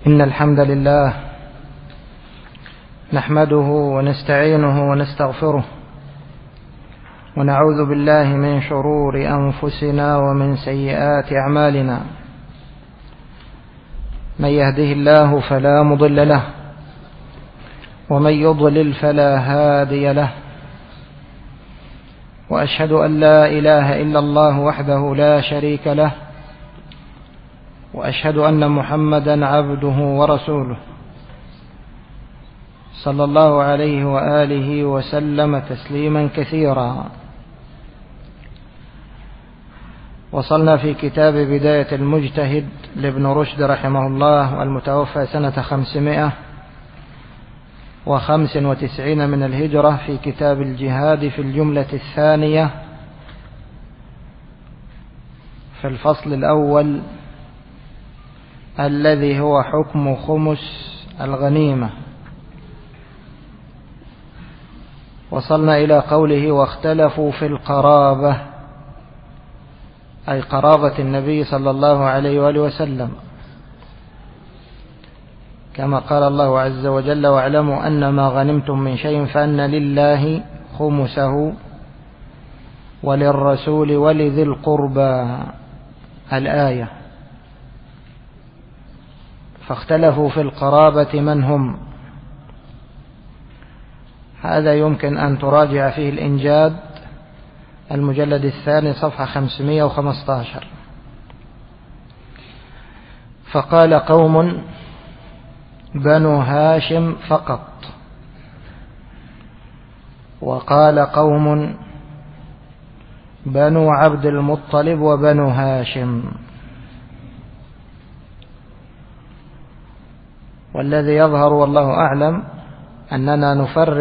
إن الحمد لله نحمده ونستعينه ونستغفره ونعوذ بالله من شرور أنفسنا ومن سيئات أعمالنا. من يهده الله فلا مضل له ومن يضلل فلا هادي له، وأشهد أن لا إله إلا الله وحده لا شريك له، وأشهد أن محمدا عبده ورسوله صلى الله عليه وآله وسلم تسليما كثيرا. وصلنا في كتاب بداية المجتهد لابن رشد رحمه الله، والمتوفى سنة 595 من الهجرة، في كتاب الجهاد في الجملة الثانية في الفصل الأول الذي هو حكم خمس الغنيمة. وصلنا إلى قوله واختلفوا في القرابة، أي قرابة النبي صلى الله عليه وآله وسلم، كما قال الله عز وجل واعلموا أن ما غنمتم من شيء فأن لله خمسه وللرسول ولذي القربى، الآية. فاختلفوا في القرابة من هم. هذا يمكن أن تراجع فيه الإنجاد المجلد الثاني صفحة 515. فقال قوم بنو هاشم فقط، وقال قوم بنو عبد المطلب وبنو هاشم. والذي يظهر والله أعلم أننا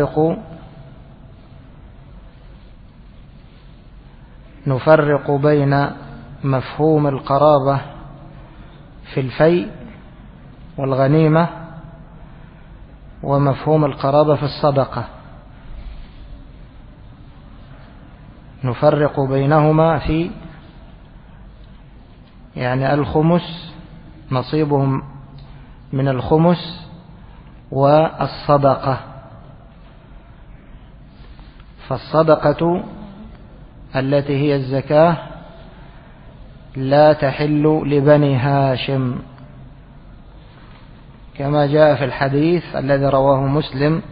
نفرق بين مفهوم القرابة في الفيء والغنيمة ومفهوم القرابة في الصدقة. نفرق بينهما في الخمس، نصيبهم من الخمس، والصدقة. فالصدقة التي هي الزكاة لا تحل لبني هاشم، كما جاء في الحديث الذي رواه مسلم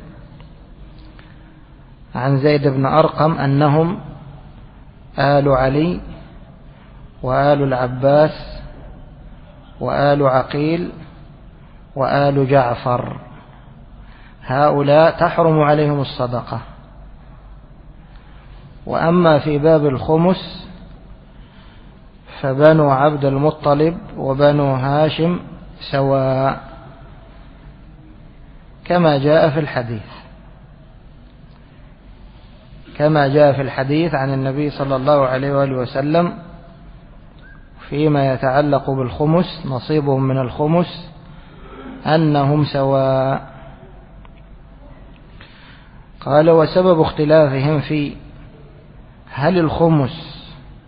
عن زيد بن أرقم أنهم آل علي وآل العباس وآل عقيل وآل جعفر، هؤلاء تحرم عليهم الصدقة. وأما في باب الخمس فبنو عبد المطلب وبنو هاشم سواء، كما جاء في الحديث عن النبي صلى الله عليه وآله وسلم فيما يتعلق بالخمس، نصيبهم من الخمس أنهم سواء. قال وسبب اختلافهم في هل الخمس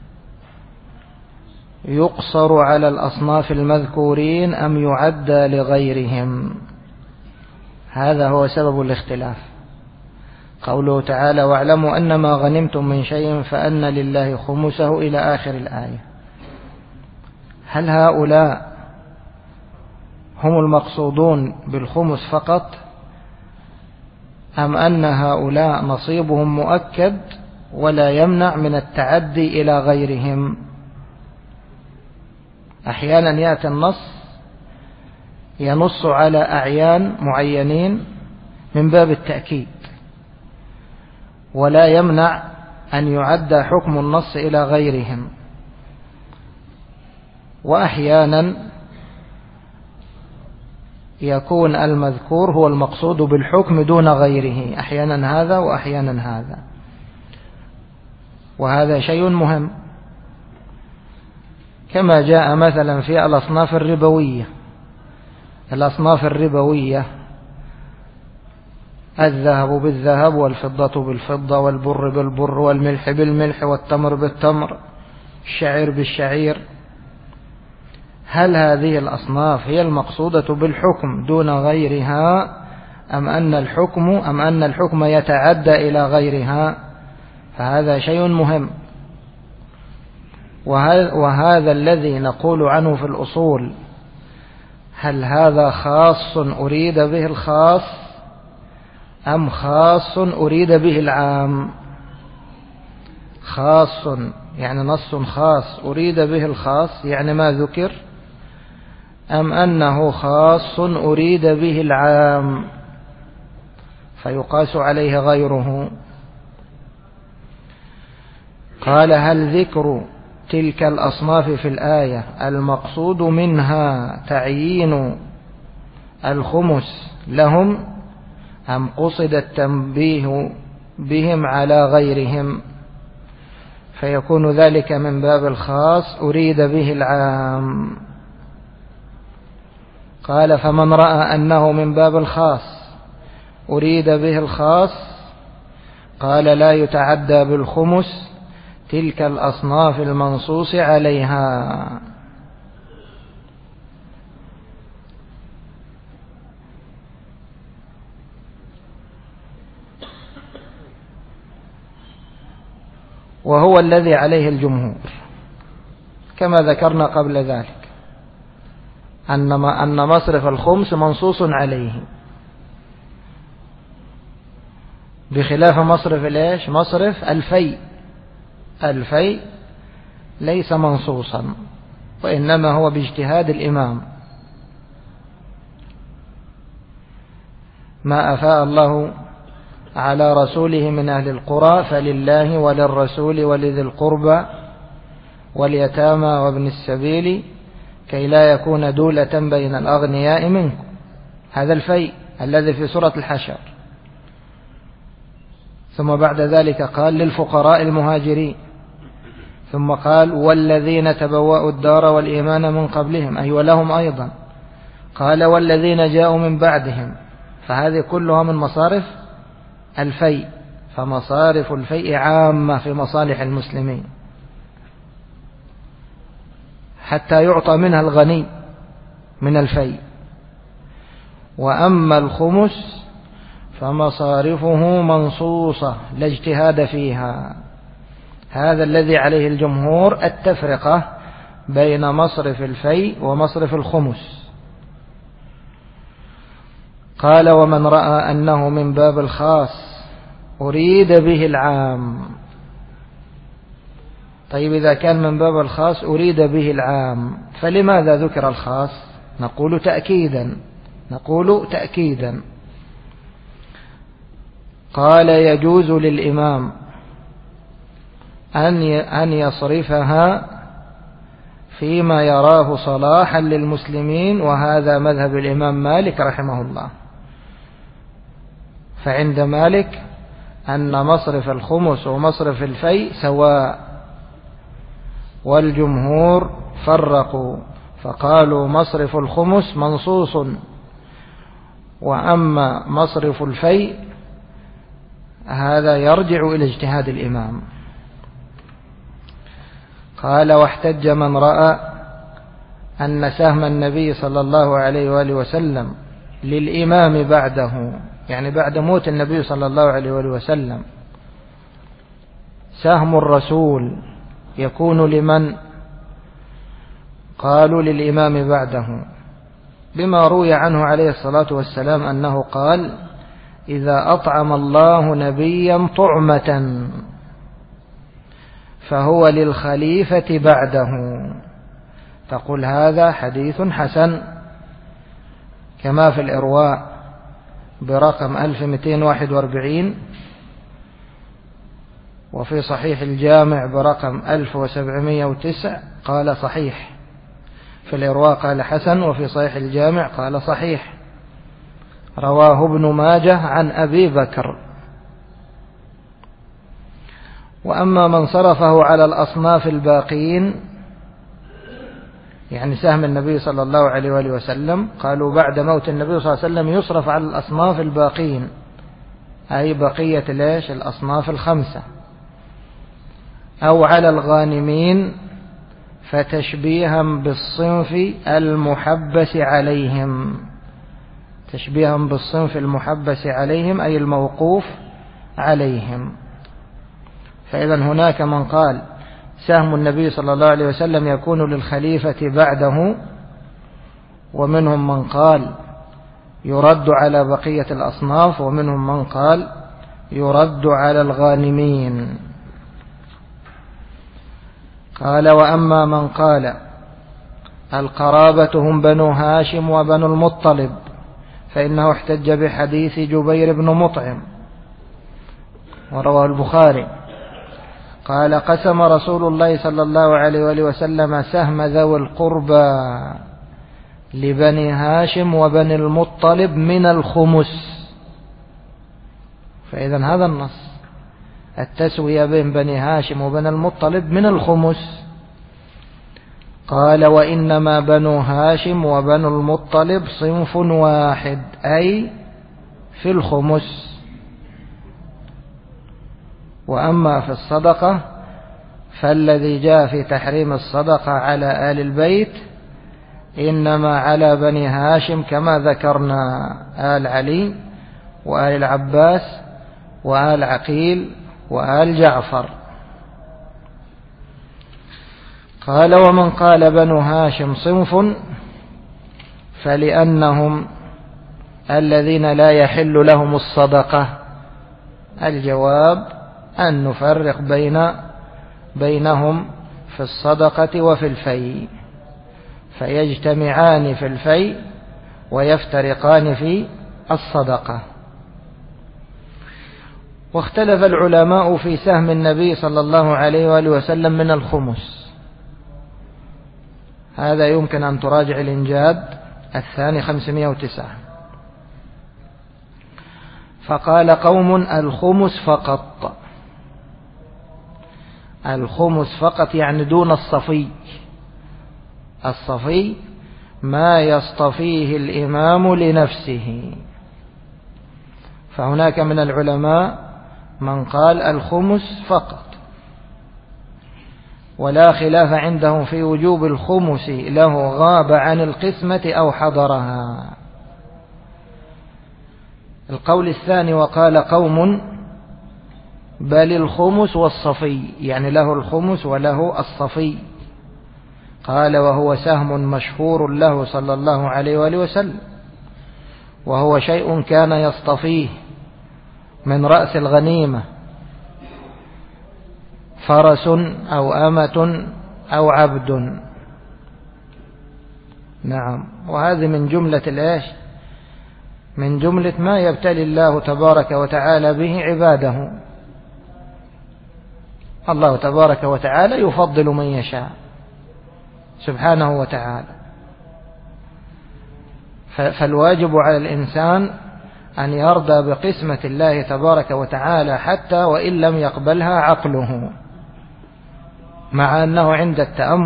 يقصر على الأصناف المذكورين أم يعدى لغيرهم، هذا هو سبب الاختلاف. قوله تعالى واعلموا أن ما غنمتم من شيء فأن لله خمسه إلى آخر الآية. هل هؤلاء هم المقصودون بالخمس فقط، أم أن هؤلاء نصيبهم مؤكد ولا يمنع من التعدي إلى غيرهم؟ أحيانا يأتي النص ينص على أعيان معينين من باب التأكيد، ولا يمنع أن يعدى حكم النص إلى غيرهم. وأحيانا يكون المذكور هو المقصود بالحكم دون غيره، أحيانا هذا وأحيانا هذا، وهذا شيء مهم، كما جاء مثلا في الأصناف الربوية. الأصناف الربوية الذهب بالذهب والفضة بالفضة والبر بالبر والملح بالملح والتمر بالتمر، الشعير بالشعير. هل هذه الأصناف هي المقصودة بالحكم دون غيرها أم أن الحكم يتعدى إلى غيرها؟ فهذا شيء مهم، وهذا الذي نقول عنه في الأصول، هل هذا خاص أريد به الخاص أم خاص أريد به العام؟ خاص يعني نص خاص أريد به الخاص يعني ما ذكر، أم أنه خاص أريد به العام فيقاس عليه غيره؟ قال هل ذكر تلك الأصناف في الآية المقصود منها تعيين الخمس لهم أم قصد التنبيه بهم على غيرهم؟ فيكون ذلك من باب الخاص أريد به العام. قال فمن رأى أنه من باب الخاص أريد به الخاص قال لا يتعدى بالخمس تلك الأصناف المنصوص عليها. وهو الذي عليه الجمهور كما ذكرنا قبل ذلك، أن مصرف الخمس منصوص عليه، بخلاف مصرف الفيء ليس منصوصا، وإنما هو باجتهاد الإمام. ما أفاء الله على رسوله من أهل القرى فلله وللرسول ولذي القربى واليتامى وابن السبيل كي لا يكون دولة بين الأغنياء منكم. هذا الفيء الذي في سورة الحشر. ثم بعد ذلك قال للفقراء المهاجرين، ثم قال والذين تبوأوا الدار والإيمان من قبلهم، أي ولهم أيضا، قال والذين جاءوا من بعدهم، فهذه كلها من مصارف الفيء. فمصارف الفيء عامة في مصالح المسلمين حتى يعطى منها الغني من الفيء. وأما الخمس فمصارفه منصوصة لا اجتهاد فيها. هذا الذي عليه الجمهور، التفرقة بين مصرف الفيء ومصرف الخمس. قال ومن رأى أنه من باب الخاص أريد به العام. طيب إذا كان من باب الخاص أريد به العام فلماذا ذكر الخاص؟ نقول تأكيدا. قال يجوز للإمام أن يصرفها فيما يراه صلاحا للمسلمين، وهذا مذهب الإمام مالك رحمه الله. فعند مالك أن مصرف الخمس ومصرف الفيء سواء، والجمهور فرقوا فقالوا مصرف الخمس منصوص، وأما مصرف الفيء هذا يرجع إلى اجتهاد الإمام. قال واحتج من رأى أن سهم النبي صلى الله عليه وآله وسلم للإمام بعده، يعني بعد موت النبي صلى الله عليه وآله وسلم، سهم الرسول يكون لمن؟ قالوا للإمام بعده، بما روي عنه عليه الصلاة والسلام أنه قال إذا أطعم الله نبيا طعمة فهو للخليفة بعده. تقول هذا حديث حسن كما في الإرواء برقم 1241، وفي صحيح الجامع برقم 1709 قال صحيح. في الإرواء قال حسن، وفي صحيح الجامع قال صحيح. رواه ابن ماجه عن أبي بكر. وأما من صرفه على الأصناف الباقين، يعني سهم النبي صلى الله عليه وآله وسلم، قالوا بعد موت النبي صلى الله عليه وسلم يصرف على الأصناف الباقين، أي بقية الأصناف الخمسة، أو على الغانمين فتشبيها بالصنف المحبس عليهم، تشبيها بالصنف المحبس عليهم أي الموقوف عليهم. فإذا هناك من قال سهم النبي صلى الله عليه وسلم يكون للخليفة بعده، ومنهم من قال يرد على بقية الأصناف، ومنهم من قال يرد على الغانمين. قال: وأما من قال القرابة هم بنو هاشم وبنو المطلب فإنه احتج بحديث جبير بن مطعم ورواه البخاري قال: قسم رسول الله صلى الله عليه وآله وسلم سهم ذوي القربى لبني هاشم وبني المطلب من الخمس. فإذا هذا النص التسوية بين بني هاشم وبني المطلب من الخمس. قال: وإنما بنو هاشم وبنو المطلب صنف واحد أي في الخمس. وأما في الصدقة فالذي جاء في تحريم الصدقة على آل البيت إنما على بني هاشم كما ذكرنا، آل علي وآل العباس وآل عقيل وآل جعفر. قال: ومن قال بنو هاشم صنف فلأنهم الذين لا يحل لهم الصدقة. الجواب أن نفرق بينهم في الصدقة وفي الفيء، فيجتمعان في الفيء ويفترقان في الصدقة. واختلف العلماء في سهم النبي صلى الله عليه وآله وسلم من الخمس. هذا يمكن أن تراجع الإنجاد الثاني 509. فقال قوم: الخمس فقط. الخمس فقط يعني دون الصفي. الصفي ما يصطفيه الإمام لنفسه. فهناك من العلماء من قال الخمس فقط، ولا خلاف عندهم في وجوب الخمس له غاب عن القسمة أو حضرها. القول الثاني: وقال قوم بل الخمس والصفي، يعني له الخمس وله الصفي. قال: وهو سهم مشهور له صلى الله عليه وآله وسلم، وهو شيء كان يصطفيه من رأس الغنيمة، فرس أو أمة أو عبد. نعم، وهذه من جملة الإيش؟ من جملة ما يبتلي الله تبارك وتعالى به عباده. الله تبارك وتعالى يفضل من يشاء سبحانه وتعالى. فالواجب على الإنسان أن يرضى بقسمة الله تبارك وتعالى حتى وإن لم يقبلها عقله، مع أنه عند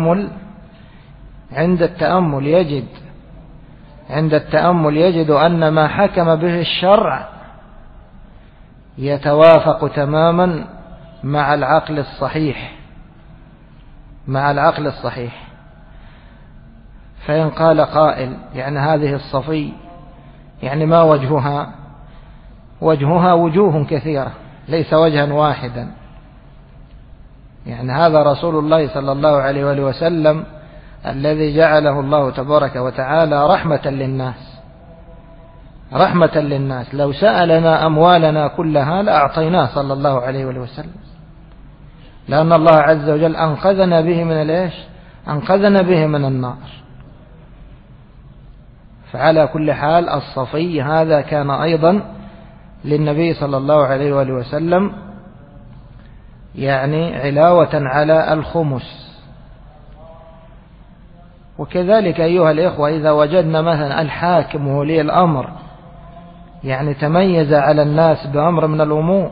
التأمل يجد أن ما حكم به الشرع يتوافق تماما مع العقل الصحيح. فإن قال قائل: يعني هذه الصفي يعني ما وجهها؟ وجهها وجوه كثيرة، ليس وجها واحدا. يعني هذا رسول الله صلى الله عليه وآله وسلم الذي جعله الله تبارك وتعالى رحمة للناس. لو سألنا أموالنا كلها لأعطيناه صلى الله عليه وآله وسلم، لأن الله عز وجل أنقذنا به من النار. فعلى كل حال الصفي هذا كان أيضا للنبي صلى الله عليه وآله وسلم، يعني علاوة على الخمس. وكذلك أيها الإخوة، إذا وجدنا مثلا الحاكم وولي الأمر يعني تميز على الناس بأمر من الأمور،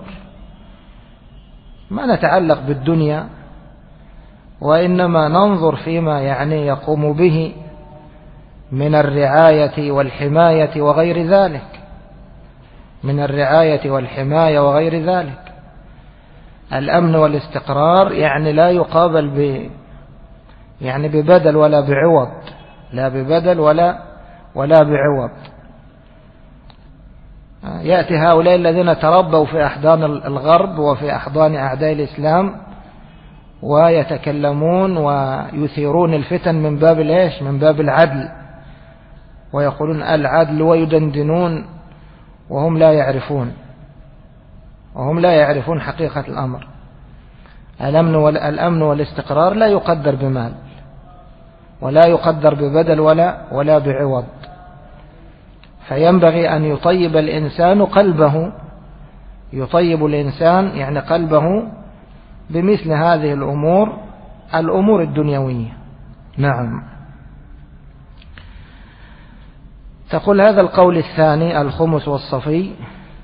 ما نتعلق بالدنيا، وإنما ننظر فيما يعني يقوم به من الرعاية والحماية وغير ذلك. الأمن والاستقرار يعني لا يقابل يعني ببدل ولا بعوض، لا ببدل ولا بعوض. يأتي هؤلاء الذين تربوا في أحضان الغرب وفي أحضان أعداء الإسلام ويتكلمون ويثيرون الفتن من باب الإيش؟ من باب العدل، ويقولون العدل ويدندنون وهم لا يعرفون حقيقة الأمر. الأمن والاستقرار لا يقدر بمال ولا يقدر ببدل ولا بعوض. فينبغي أن يطيب الإنسان قلبه، يطيب الإنسان يعني قلبه بمثل هذه الأمور الدنيوية. نعم. تقول هذا القول الثاني الخمس والصفي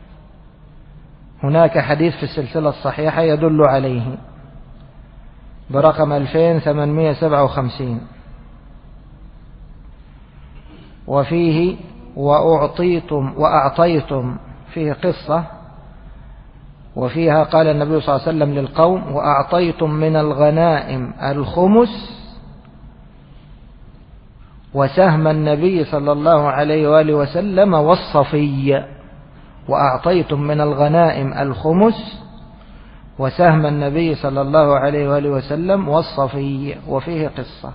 هناك حديث في السلسلة الصحيحة يدل عليه برقم 2857 وفيه وأعطيتم فيه قصة، وفيها قال النبي صلى الله عليه وسلم للقوم وأعطيتم من الغنائم الخمس وسهم النبي صلى الله عليه وآله وسلم والصفي. وأعطيتم من الغنائم الخمس وسهم النبي صلى الله عليه وآله وسلم والصفي، وفيه قصة.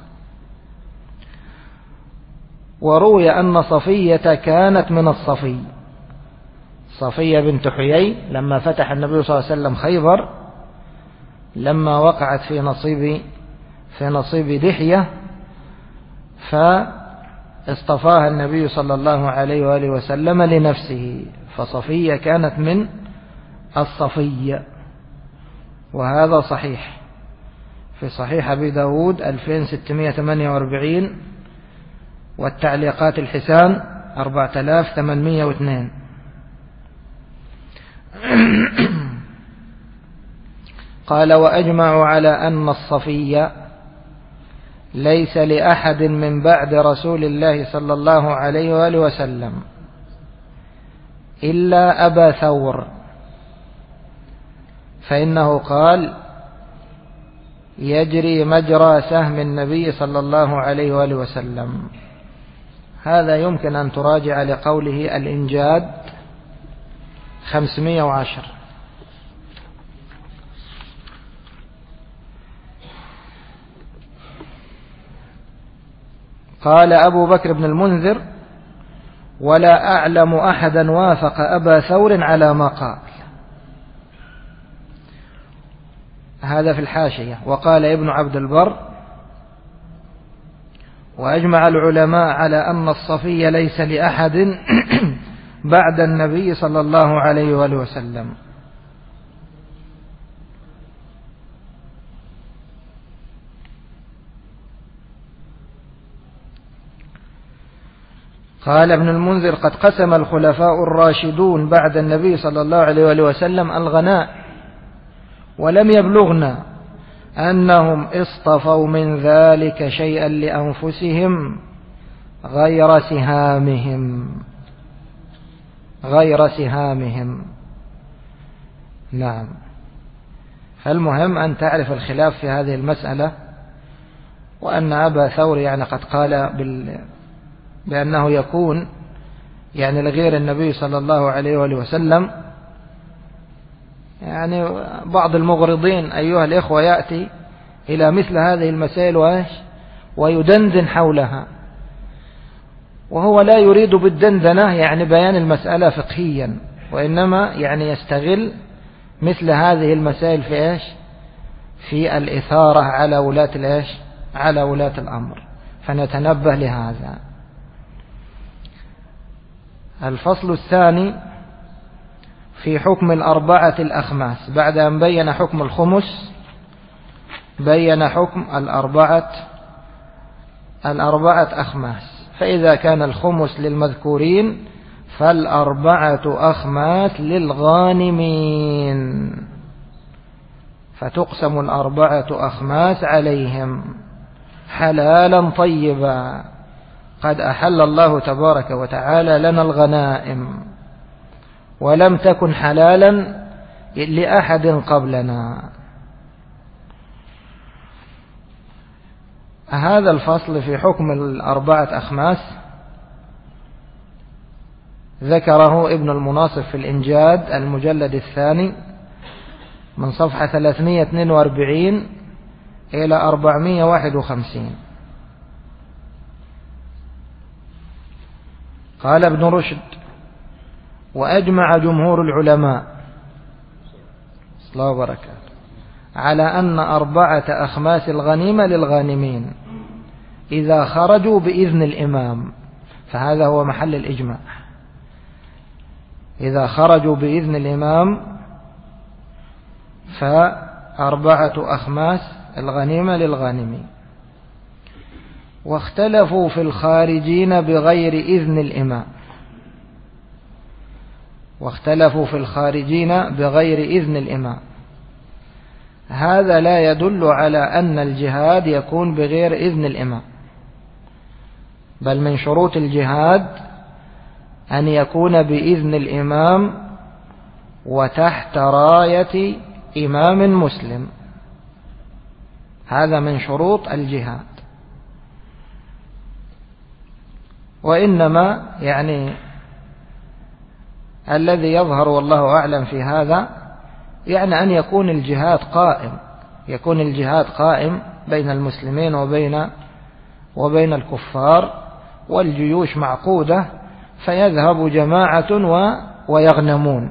وروي أن صفية كانت من الصفي، صفية بنت حيي لما فتح النبي صلى الله عليه وسلم خيبر، لما وقعت في نصيب دحية فاصطفاها النبي صلى الله عليه وآله وسلم لنفسه، فصفية كانت من الصفي. وهذا صحيح في صحيح أبي داود 2648 والتعليقات الحسان 4802. قال وأجمعوا على أن الصفي ليس لأحد من بعد رسول الله صلى الله عليه وآله وسلم إلا أبا ثور، فإنه قال يجري مجرى سهم النبي صلى الله عليه وآله وسلم. هذا يمكن أن تراجع لقوله الإنجاد 510. قال أبو بكر بن المنذر ولا أعلم أحدا وافق أبا ثور على ما قال. هذا في الحاشية. وقال ابن عبد البر وأجمع العلماء على أن الصفي ليس لأحد بعد النبي صلى الله عليه وآله وسلم. قال ابن المنذر قد قسم الخلفاء الراشدون بعد النبي صلى الله عليه وآله وسلم الغناء، ولم يبلغنا أنهم اصطفوا من ذلك شيئا لأنفسهم غير سهامهم. نعم. فالمهم أن تعرف الخلاف في هذه المسألة، وأن أبا ثور يعني قد قال بأنه يكون يعني لغير النبي صلى الله عليه وآله وسلم. يعني بعض المغرضين أيها الإخوة يأتي إلى مثل هذه المسائل ويدندن حولها، وهو لا يريد بالدندنة يعني بيان المسألة فقهيا، وإنما يعني يستغل مثل هذه المسائل في الإثارة على ولاة الأمر. فنتنبه لهذا. الفصل الثاني في حكم الأربعة الأخماس. بعد أن بين حكم الخمس بين حكم الأربعة أخماس. فإذا كان الخمس للمذكورين فالأربعة أخماس للغانمين، فتقسم الأربعة أخماس عليهم حلالا طيبا. قد أحل الله تبارك وتعالى لنا الغنائم ولم تكن حلالا لأحد قبلنا. هذا الفصل في حكم الأربعة أخماس ذكره ابن المناصف في الإنجاد المجلد الثاني من صفحة 342 إلى 451. قال ابن رشد: وأجمع جمهور العلماء الله وبركاته على أن 4 أخماس الغنيمة للغانمين إذا خرجوا بإذن الإمام، فهذا هو محل الإجماع. إذا خرجوا بإذن الإمام ف4 أخماس الغنيمة للغانمين. واختلفوا في الخارجين بغير إذن الإمام، واختلفوا في الخارجين بغير إذن الإمام. هذا لا يدل على أن الجهاد يكون بغير إذن الإمام، بل من شروط الجهاد أن يكون بإذن الإمام وتحت راية إمام مسلم. هذا من شروط الجهاد. وإنما يعني الذي يظهر والله أعلم في هذا يعني أن يكون الجهاد قائم، يكون الجهاد قائم بين المسلمين وبين الكفار، والجيوش معقودة، فيذهب جماعة ويغنمون،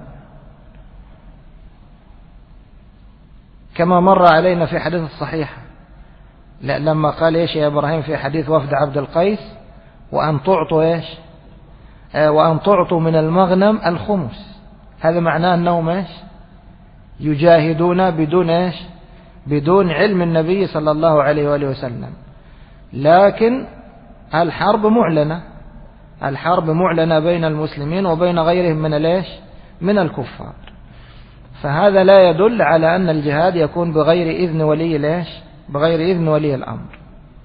كما مر علينا في حديث الصحيح لما قال إيش يا إبراهيم في حديث وفد عبد القيس: وأن تعطوا إيش؟ وأن تعطوا من المغنم الخمس. هذا معناه أنهم إيش؟ يجاهدون بدون إيش؟ بدون علم النبي صلى الله عليه وآله وسلم، لكن الحرب معلنة، الحرب معلنة بين المسلمين وبين غيرهم من الإيش؟ من الكفار. فهذا لا يدل على أن الجهاد يكون بغير إذن ولي الإيش؟ بغير إذن ولي الأمر.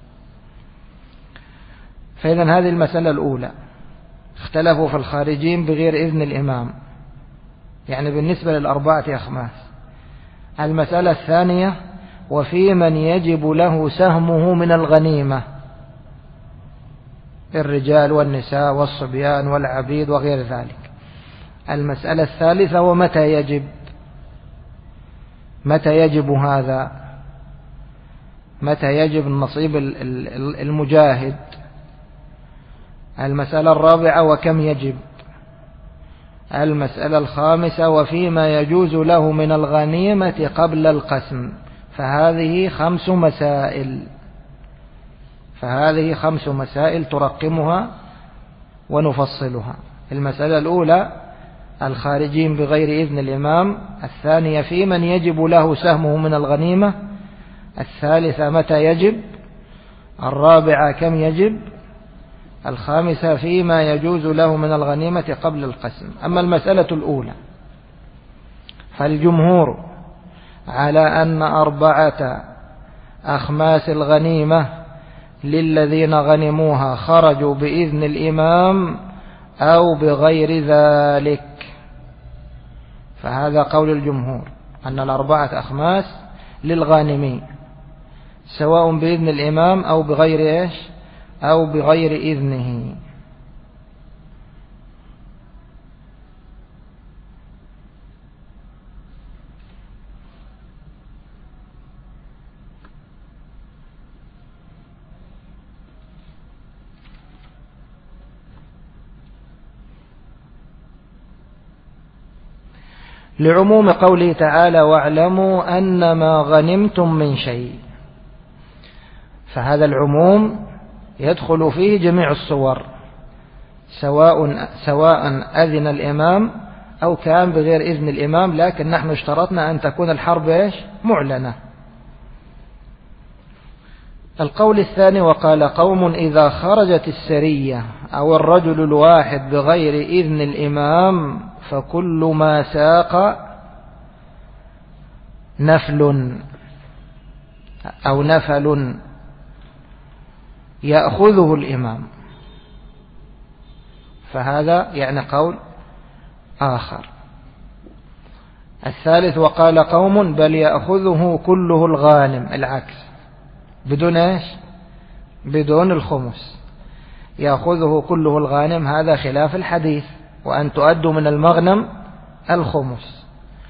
فإذن هذه المسألة الأولى، اختلفوا في الخارجين بغير إذن الإمام، يعني بالنسبة لل4 أخماس. المسألة الثانية: وفي من يجب له سهمه من الغنيمة، الرجال والنساء والصبيان والعبيد وغير ذلك. المسألة الثالثة: ومتى يجب؟ متى يجب هذا؟ متى يجب النصيب المجاهد؟ المسألة الرابعة: وكم يجب؟ المسألة الخامسة: وفيما يجوز له من الغنيمة قبل القسم. فهذه 5 مسائل، فهذه 5 مسائل ترقمها ونفصلها. المسألة الأولى: الخارجين بغير إذن الإمام. الثانية: في من يجب له سهمه من الغنيمة. الثالثة: متى يجب. الرابعة: كم يجب. الخامسة: فيما يجوز له من الغنيمة قبل القسم. أما المسألة الأولى فالجمهور على أن 4 أخماس الغنيمة للذين غنموها خرجوا بإذن الإمام أو بغير ذلك. فهذا قول الجمهور، أن 4 أخماس للغانمين سواء بإذن الإمام أو بغير إيش؟ أو بغير إذنه. لعموم قوله تعالى: واعلموا أنما غنمتم من شيء. فهذا العموم يدخل فيه جميع الصور، سواء أذن الإمام أو كان بغير إذن الإمام، لكن نحن اشترطنا أن تكون الحرب إيش؟ معلنة. القول الثاني: وقال قوم إذا خرجت السرية أو الرجل الواحد بغير إذن الإمام فكل ما ساق نفل أو نفل يأخذه الإمام. فهذا يعني قول آخر. الثالث: وقال قوم بل يأخذه كله الغانم، العكس، بدون إيش؟ بدون الخمس، يأخذه كله الغانم، هذا خلاف الحديث وأن تؤدوا من المغنم الخمس.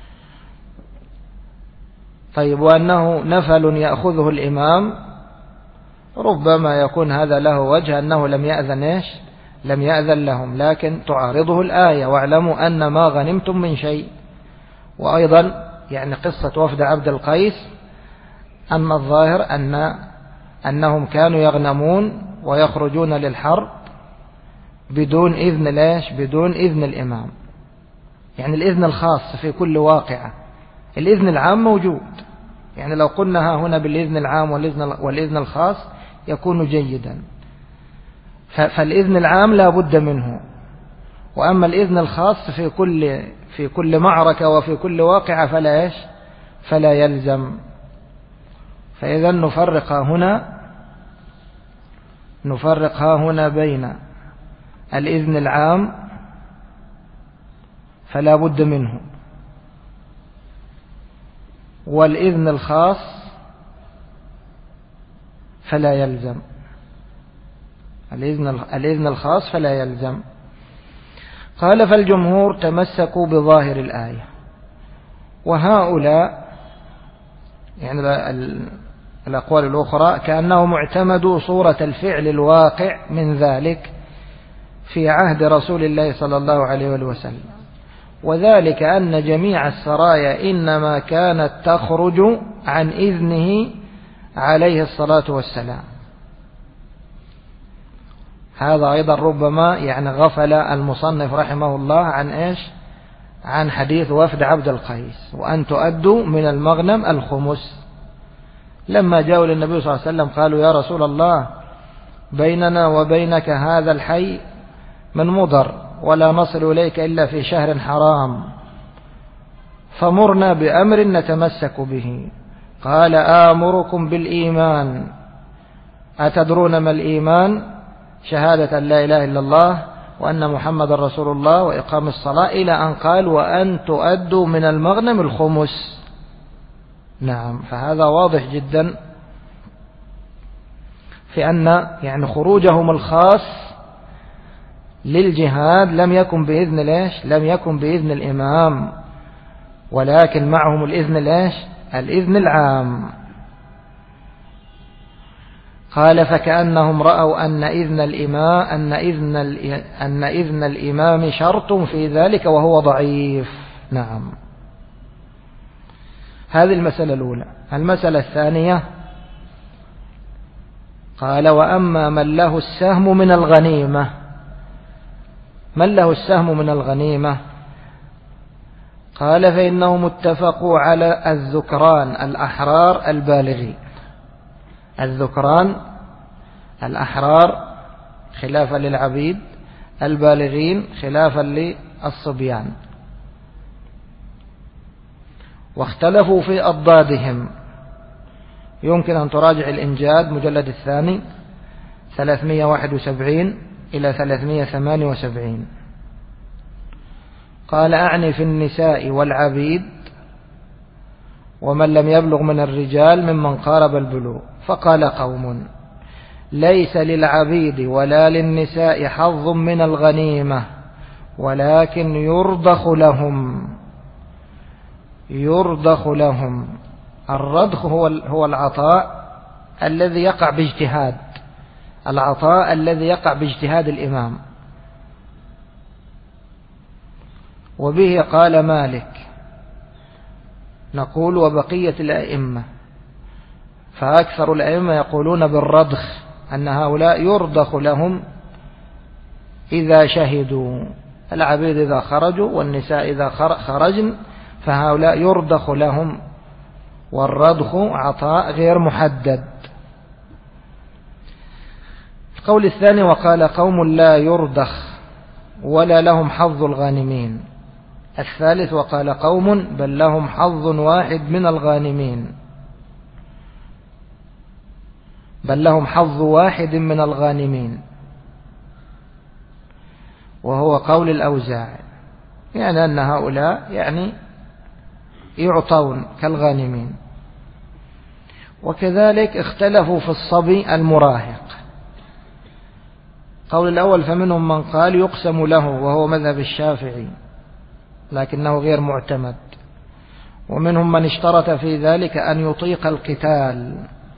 طيب، وأنه نفل يأخذه الإمام، ربما يكون هذا له وجه أنه لم يأذن لم يأذن لهم، لكن تعارضه الآية واعلموا أن ما غنمتم من شيء. وأيضا يعني قصة وفد عبد القيس أن الظاهر أنهم كانوا يغنمون ويخرجون للحرب بدون إذن بدون إذن الإمام، يعني الإذن الخاص في كل واقعة. الإذن العام موجود، يعني لو قلنا هنا بالإذن العام والإذن الخاص يكون جيدا، فالإذن العام لا بد منه، وأما الإذن الخاص في كل معركة وفي كل واقعة فلا يلزم. فإذا نفرق هنا بين الإذن العام فلا بد منه، والإذن الخاص فلا يلزم. الإذن الخاص فلا يلزم. قال: فالجمهور تمسكوا بظاهر الآية، وهؤلاء يعني الأقوال الأخرى كأنهم اعتمدوا صورة الفعل الواقع من ذلك في عهد رسول الله صلى الله عليه وسلم، وذلك أن جميع السرايا إنما كانت تخرج عن إذنه عليه الصلاة والسلام. هذا أيضا ربما يعني غفل المصنف رحمه الله عن حديث وفد عبد القيس، وأن تؤدوا من المغنم الخمس. لما جاءوا للنبي صلى الله عليه وسلم قالوا: يا رسول الله، بيننا وبينك هذا الحي من مضر، ولا نصل إليك إلا في شهر حرام، فمرنا بأمر نتمسك به. قال: آمركم بالإيمان. أتدرون ما الإيمان؟ شهادة أن لا إله إلا الله وأن محمد رسول الله وإقام الصلاة، إلى أن قال: وأن تؤدوا من المغنم الخمس. نعم، فهذا واضح جدا في أن يعني خروجهم الخاص للجهاد لم يكن بإذن لم يكن بإذن الإمام، ولكن معهم الإذن الإذن العام. قال: فكأنهم رأوا أن إذن الإمام شرط في ذلك وهو ضعيف. نعم، هذه المسألة الأولى. المسألة الثانية، قال: وأما من له السهم من الغنيمة. من له السهم من الغنيمة؟ قال: فإنهم اتفقوا على الذكران الأحرار البالغين. الذكران الأحرار خلافا للعبيد، البالغين خلافا للصبيان. واختلفوا في أضدادهم. يمكن أن تراجع الإنجاد مجلد الثاني 371 إلى 378. قال: أعني في النساء والعبيد ومن لم يبلغ من الرجال ممن قارب البلوغ. فقال قوم: ليس للعبيد ولا للنساء حظ من الغنيمة، ولكن يرضخ لهم. الرضخ هو العطاء الذي يقع باجتهاد، العطاء الذي يقع باجتهاد الإمام. وبه قال مالك. نقول: وبقية الأئمة، فأكثر الأئمة يقولون بالرضخ، أن هؤلاء يرضخ لهم إذا شهدوا. العبيد إذا خرجوا والنساء إذا خرجن فهؤلاء يرضخ لهم، والرضخ عطاء غير محدد. القول الثاني: وقال قوم: لا يرضخ ولا لهم حظ الغانمين. الثالث: وقال قوم: بل لهم حظ واحد من الغانمين، بل لهم حظ واحد من الغانمين، وهو قول الأوزاعي، يعني أن هؤلاء يعني يعطون كالغانمين. وكذلك اختلفوا في الصبي المراهق. قول الأول فمنهم من قال يقسم له وهو مذهب الشافعي لكنه غير معتمد، ومنهم من اشترط في ذلك أن يطيق القتال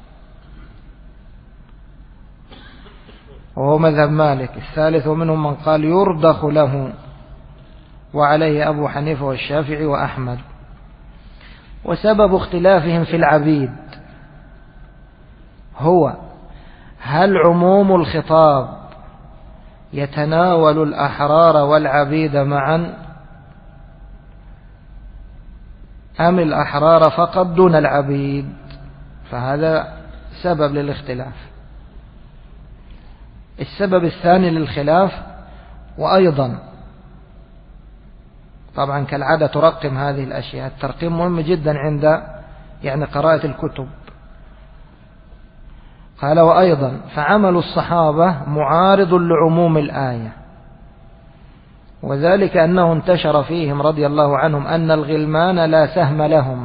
وهو مذهب مالك. الثالث ومنهم من قال يرضخ له، وعليه أبو حنيفة والشافعي وأحمد. وسبب اختلافهم في العبيد هو هل عموم الخطاب يتناول الأحرار والعبيد معا أم الأحرار فقط دون العبيد، فهذا سبب للاختلاف. السبب الثاني للخلاف، وأيضا طبعا كالعادة ترقم هذه الأشياء، الترقيم مهم جدا عند قراءة الكتب. قال وأيضا فعمل الصحابة معارض لعموم الآية، وذلك أنه انتشر فيهم رضي الله عنهم أن الغلمان لا سهم لهم.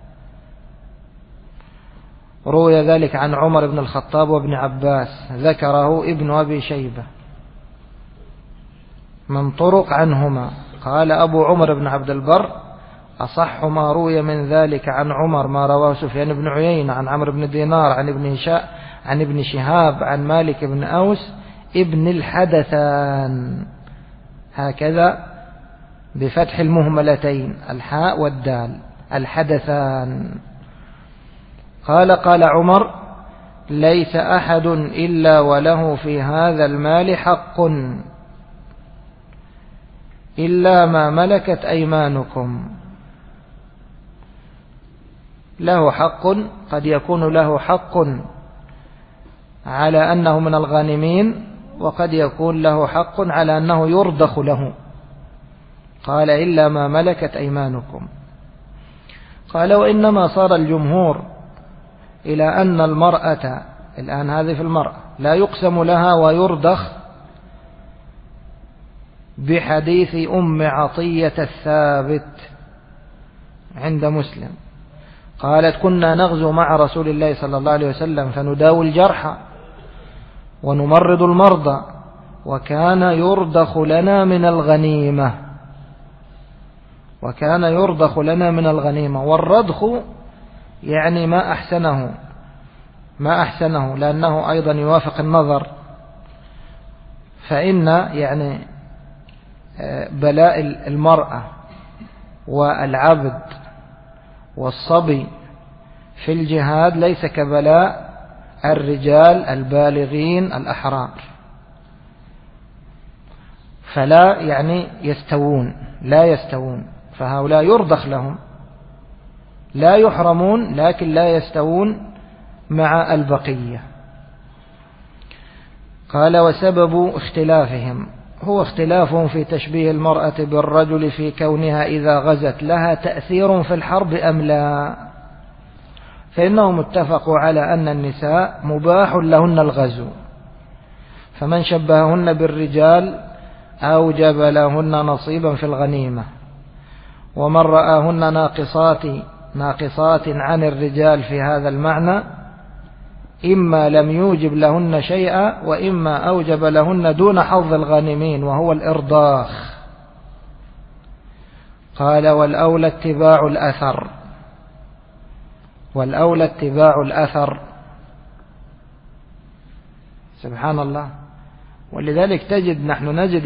روي ذلك عن عمر بن الخطاب وابن عباس، ذكره ابن أبي شيبة من طرق عنهما. قال أبو عمر بن عبد البر أصح ما روي من ذلك عن عمر ما رواه سفيان بن عيينة عن عمرو بن دينار عن ابن شهاب عن مالك بن أوس ابن الحدثان، هكذا بفتح المهملتين الحاء والدال، الحدثان. قال عمر ليس أحد إلا وله في هذا المال حق إلا ما ملكت أيمانكم. له حق، قد يكون له حق على أنه من الغانمين، وقد يكون له حق على أنه يرضخ له. قال إلا ما ملكت أيمانكم. قال وإنما صار الجمهور إلى أن المرأة، الآن هذه في المرأة، لا يقسم لها ويرضخ بحديث أم عطية الثابت عند مسلم قالت كنا نغزو مع رسول الله صلى الله عليه وسلم فنداوي الجرحى ونمرض المرضى وكان يرضخ لنا من الغنيمة، والرضخ يعني ما أحسنه لأنه أيضا يوافق النظر. فإن بلاء المرأة والعبد والصبي في الجهاد ليس كبلاء الرجال البالغين الأحرار، فلا لا يستوون، فهؤلاء يرضخ لهم، لا يحرمون لكن لا يستوون مع البقية. قال وسبب اختلافهم هو اختلافهم في تشبيه المرأة بالرجل في كونها إذا غزت لها تأثير في الحرب أم لا، فإنهم اتفقوا على أن النساء مباح لهن الغزو، فمن شبههن بالرجال أوجب لهن نصيبا في الغنيمة، ومن رآهن ناقصات عن الرجال في هذا المعنى إما لم يوجب لهن شيئا وإما أوجب لهن دون حظ الغانمين وهو الإرضاخ. قال والأولى اتباع الأثر. سبحان الله. ولذلك نحن نجد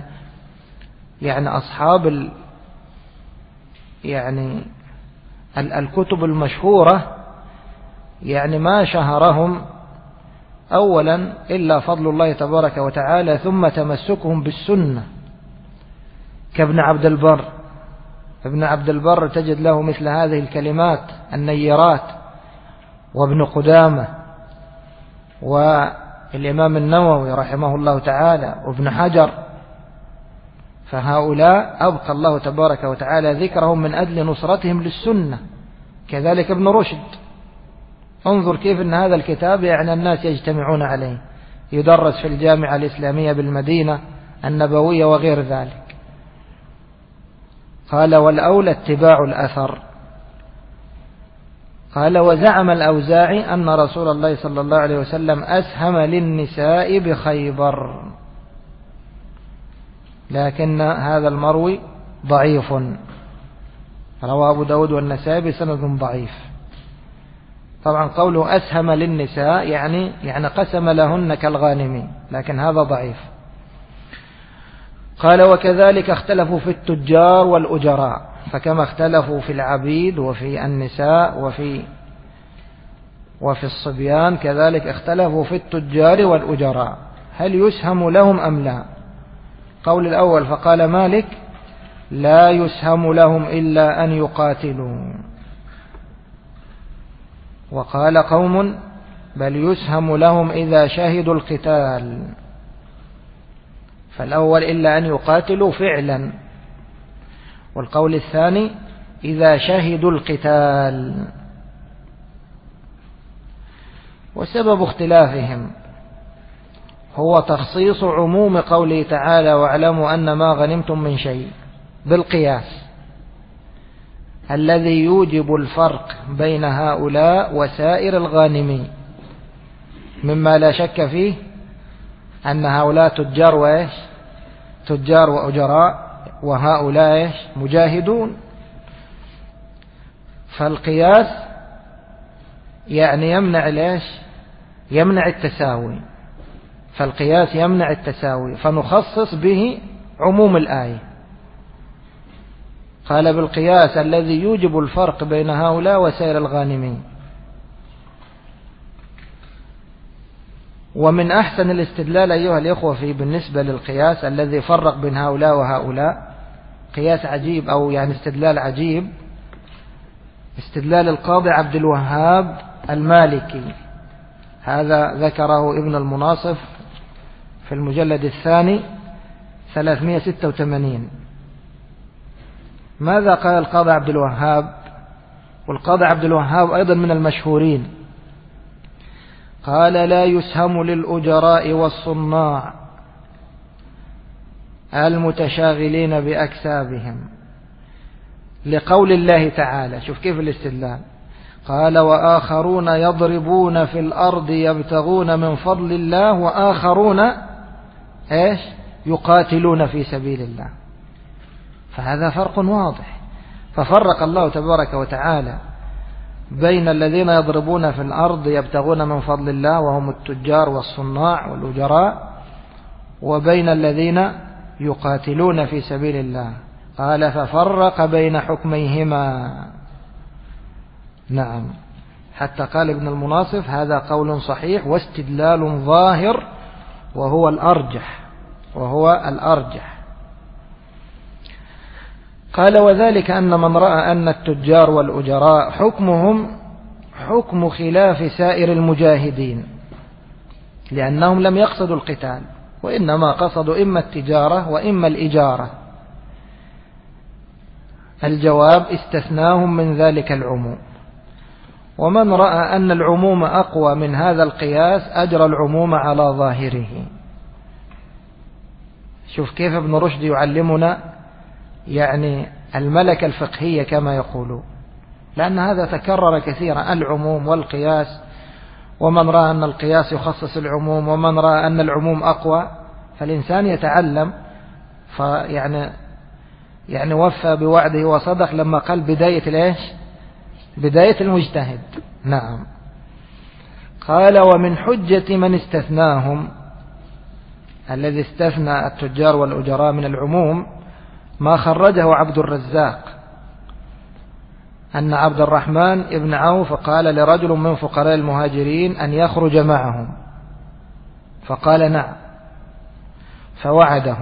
أصحاب الكتب المشهورة ما شهرهم أولا إلا فضل الله تبارك وتعالى ثم تمسكهم بالسنة، كابن عبد البر. ابن عبد البر تجد له مثل هذه الكلمات النيرات، وابن قدامة والإمام النووي رحمه الله تعالى وابن حجر، فهؤلاء أبقى الله تبارك وتعالى ذكرهم من أجل نصرتهم للسنة. كذلك ابن رشد، انظر كيف أن هذا الكتاب الناس يجتمعون عليه، يدرس في الجامعة الإسلامية بالمدينة النبوية وغير ذلك. قال والأولى اتباع الأثر. قال وزعم الأوزاعي أن رسول الله صلى الله عليه وسلم أسهم للنساء بخيبر. لكن هذا المروي ضعيف، رواه أبو داود والنسائي بسند ضعيف. طبعا قوله أسهم للنساء يعني قسم لهن كالغانمين، لكن هذا ضعيف. قال وكذلك اختلفوا في التجار والأجراء، فكما اختلفوا في العبيد وفي النساء وفي الصبيان كذلك اختلفوا في التجار والأجراء، هل يسهم لهم أم لا؟ قول الأول فقال مالك لا يسهم لهم إلا أن يقاتلوا، وقال قوم بل يسهم لهم إذا شهدوا القتال. فالأول إلا أن يقاتلوا فعلا، والقول الثاني إذا شهدوا القتال. وسبب اختلافهم هو تخصيص عموم قوله تعالى واعلموا أن ما غنمتم من شيء بالقياس الذي يوجب الفرق بين هؤلاء وسائر الغانمين، مما لا شك فيه أن هؤلاء تجار وأجراء، وهؤلاء مجاهدون. فالقياس يمنع التساوي، فالقياس يمنع التساوي، فنخصص به عموم الآية. قال بالقياس الذي يوجب الفرق بين هؤلاء وسائر الغانمين. ومن أحسن الاستدلال أيها الإخوة بالنسبة للقياس الذي فرق بين هؤلاء وهؤلاء، قياس عجيب أو استدلال عجيب، استدلال القاضي عبد الوهاب المالكي. هذا ذكره ابن المناصف في المجلد الثاني 386. ماذا قال القاضي عبد الوهاب؟ والقاضي عبد الوهاب أيضا من المشهورين. قال لا يسهم للأجراء والصناع المتشاغلين بأكسابهم، لقول الله تعالى. شوف كيف الاستدلال، قال وآخرون يضربون في الأرض يبتغون من فضل الله وآخرون يقاتلون في سبيل الله. فهذا فرق واضح. ففرق الله تبارك وتعالى بين الذين يضربون في الأرض يبتغون من فضل الله وهم التجار والصناع والأجراء، وبين الذين يقاتلون في سبيل الله. قال ففرق بين حكميهما. نعم، حتى قال ابن المناصف هذا قول صحيح واستدلال ظاهر وهو الأرجح. قال وذلك أن من رأى أن التجار والأجراء حكمهم حكم خلاف سائر المجاهدين، لأنهم لم يقصدوا القتال وإنما قصدوا إما التجارة وإما الإجارة. الجواب استثناهم من ذلك العموم. ومن رأى أن العموم أقوى من هذا القياس أجرى العموم على ظاهره. شوف كيف ابن رشد يعلمنا الملكة الفقهية كما يقولون، لأن هذا تكرر كثيرا، العموم والقياس. ومن رأى أن القياس يخصص العموم ومن رأى أن العموم أقوى، فالإنسان يتعلم. وفى بوعده وصدق لما قال بداية المجتهد. نعم. قال ومن حجة من استثناهم، الذي استثنى التجار والأجراء من العموم، ما خرجه عبد الرزاق أن عبد الرحمن ابن عوف قال لرجل من فقراء المهاجرين أن يخرج معهم، فقال نعم، فوعده.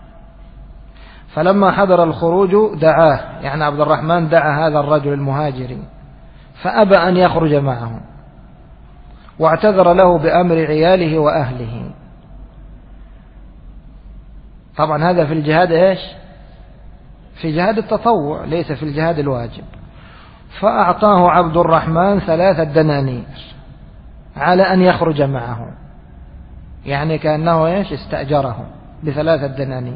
فلما حضر الخروج دعاه، عبد الرحمن دعا هذا الرجل المهاجري، فأبى أن يخرج معه، واعتذر له بأمر عياله وأهله. طبعا هذا في الجهاد في جهاد التطوع، ليس في الجهاد الواجب. فأعطاه عبد الرحمن 3 دنانير على أن يخرج معه، كأنه استأجره ب3 دنانير.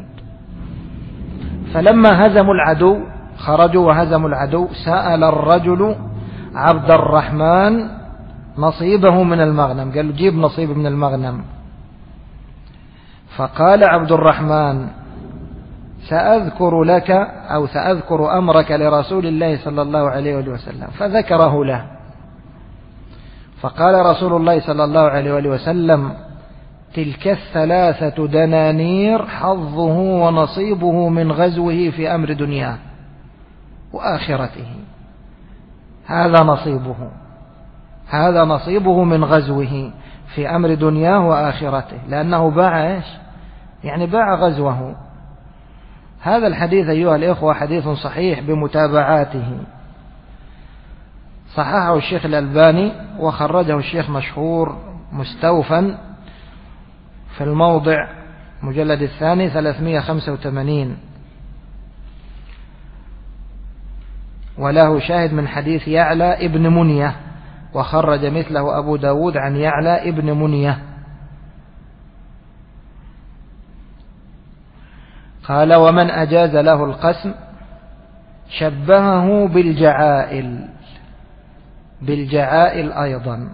فلما هزموا العدو، خرجوا وهزموا العدو، سأل الرجل عبد الرحمن نصيبه من المغنم، قال له جيب نصيب من المغنم. فقال عبد الرحمن سأذكر لك أو سأذكر أمرك لرسول الله صلى الله عليه وسلم، فذكره له. فقال رسول الله صلى الله عليه وسلم: تلك 3 دنانير حظه ونصيبه من غزوه في أمر دنياه وآخرته. هذا نصيبه من غزوه في أمر دنياه وآخرته، لأنه باع إيش؟ يعني باع غزوه. هذا الحديث أيها الإخوة حديث صحيح بمتابعاته، صححه الشيخ الألباني وخرجه الشيخ مشهور مستوفا في الموضع مجلد الثاني 385، وله شاهد من حديث يعلى ابن منية، وخرج مثله أبو داود عن يعلى ابن منية. قال: ومن أجاز له القسم شبهه بالجعائل أيضا.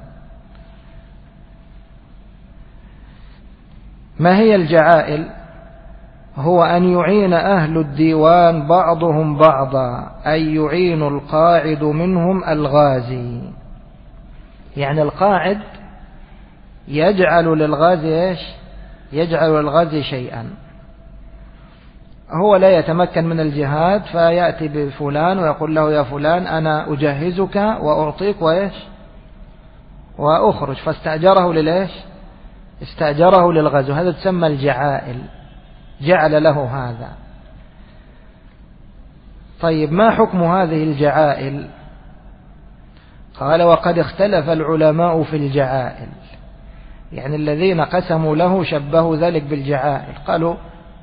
ما هي الجعائل؟ هو أن يعين أهل الديوان بعضهم بعضا، أي يعين القاعد منهم الغازي. يعني القاعد يجعل للغازي إيش؟ يجعل للغازي شيئا. هو لا يتمكن من الجهاد، فيأتي بفلان ويقول له: يا فلان أنا أجهزك وأعطيك وإيش وأخرج، فاستأجره للإيش؟ استأجره للغزو. هذا تسمى الجعائل، جعل له هذا. طيب، ما حكم هذه الجعائل؟ قال: وقد اختلف العلماء في الجعائل. يعني الذين قسموا له شبهوا ذلك بالجعائل. قالوا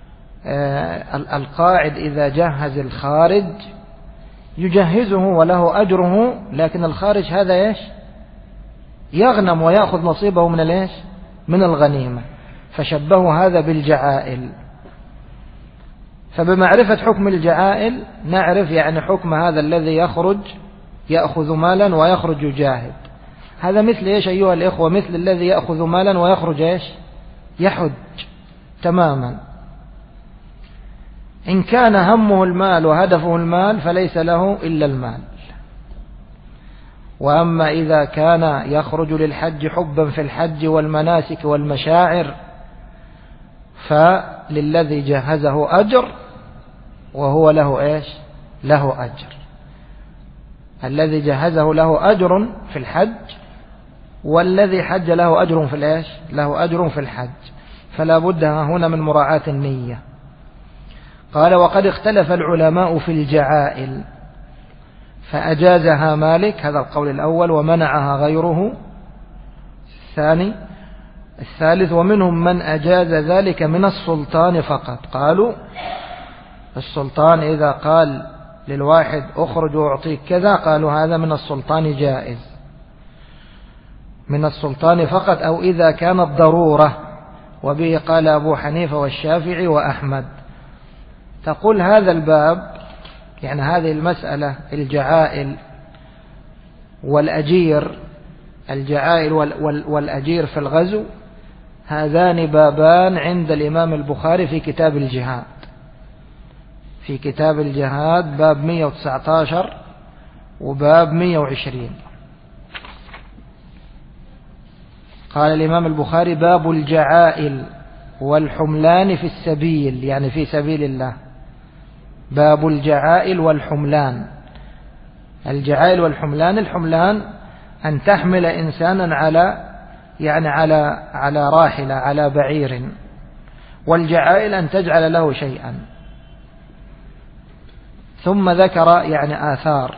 القاعد إذا جهز الخارج يجهزه وله أجره، لكن الخارج هذا إيش؟ يغنم ويأخذ نصيبه من الإيش؟ من الغنيمة. فشبهوا هذا بالجعائل. فبمعرفة حكم الجعائل نعرف يعني حكم هذا الذي يخرج يأخذ مالا ويخرج يجاهد. هذا مثل إيش أيها الإخوة؟ مثل الذي يأخذ مالا ويخرج إيش؟ يحج تماما. إن كان همه المال وهدفه المال فليس له إلا المال. وأما إذا كان يخرج للحج حبا في الحج والمناسك والمشاعر فللذي جهزه أجر، وهو له إيش؟ له أجر. الذي جهزه له أجر في الحج، والذي حج له أجر في الإيش؟ له أجر في الحج. فلا بد هنا من مراعاة النية. قال: وقد اختلف العلماء في الجعائل، فأجازها مالك، هذا القول الأول، ومنعها غيره الثاني. الثالث: ومنهم من أجاز ذلك من السلطان فقط. قالوا السلطان إذا قال للواحد أخرج وأعطيك كذا، قالوا هذا من السلطان جائز، من السلطان فقط، أو إذا كانت ضرورة. وبه قال أبو حنيفة والشافعي وأحمد. تقول هذا الباب، يعني هذه المسألة، الجعائل والأجير، الجعائل والأجير في الغزو، هذان بابان عند الإمام البخاري في كتاب الجهاد. في كتاب الجهاد باب 119 وباب 120. قال الإمام البخاري: باب الجعائل والحملان في السبيل، يعني في سبيل الله. باب الجعائل والحملان. الجعائل والحملان: الحملان أن تحمل إنسانا على راحلة، على بعير. والجعائل أن تجعل له شيئا. ثم ذكر يعني آثار.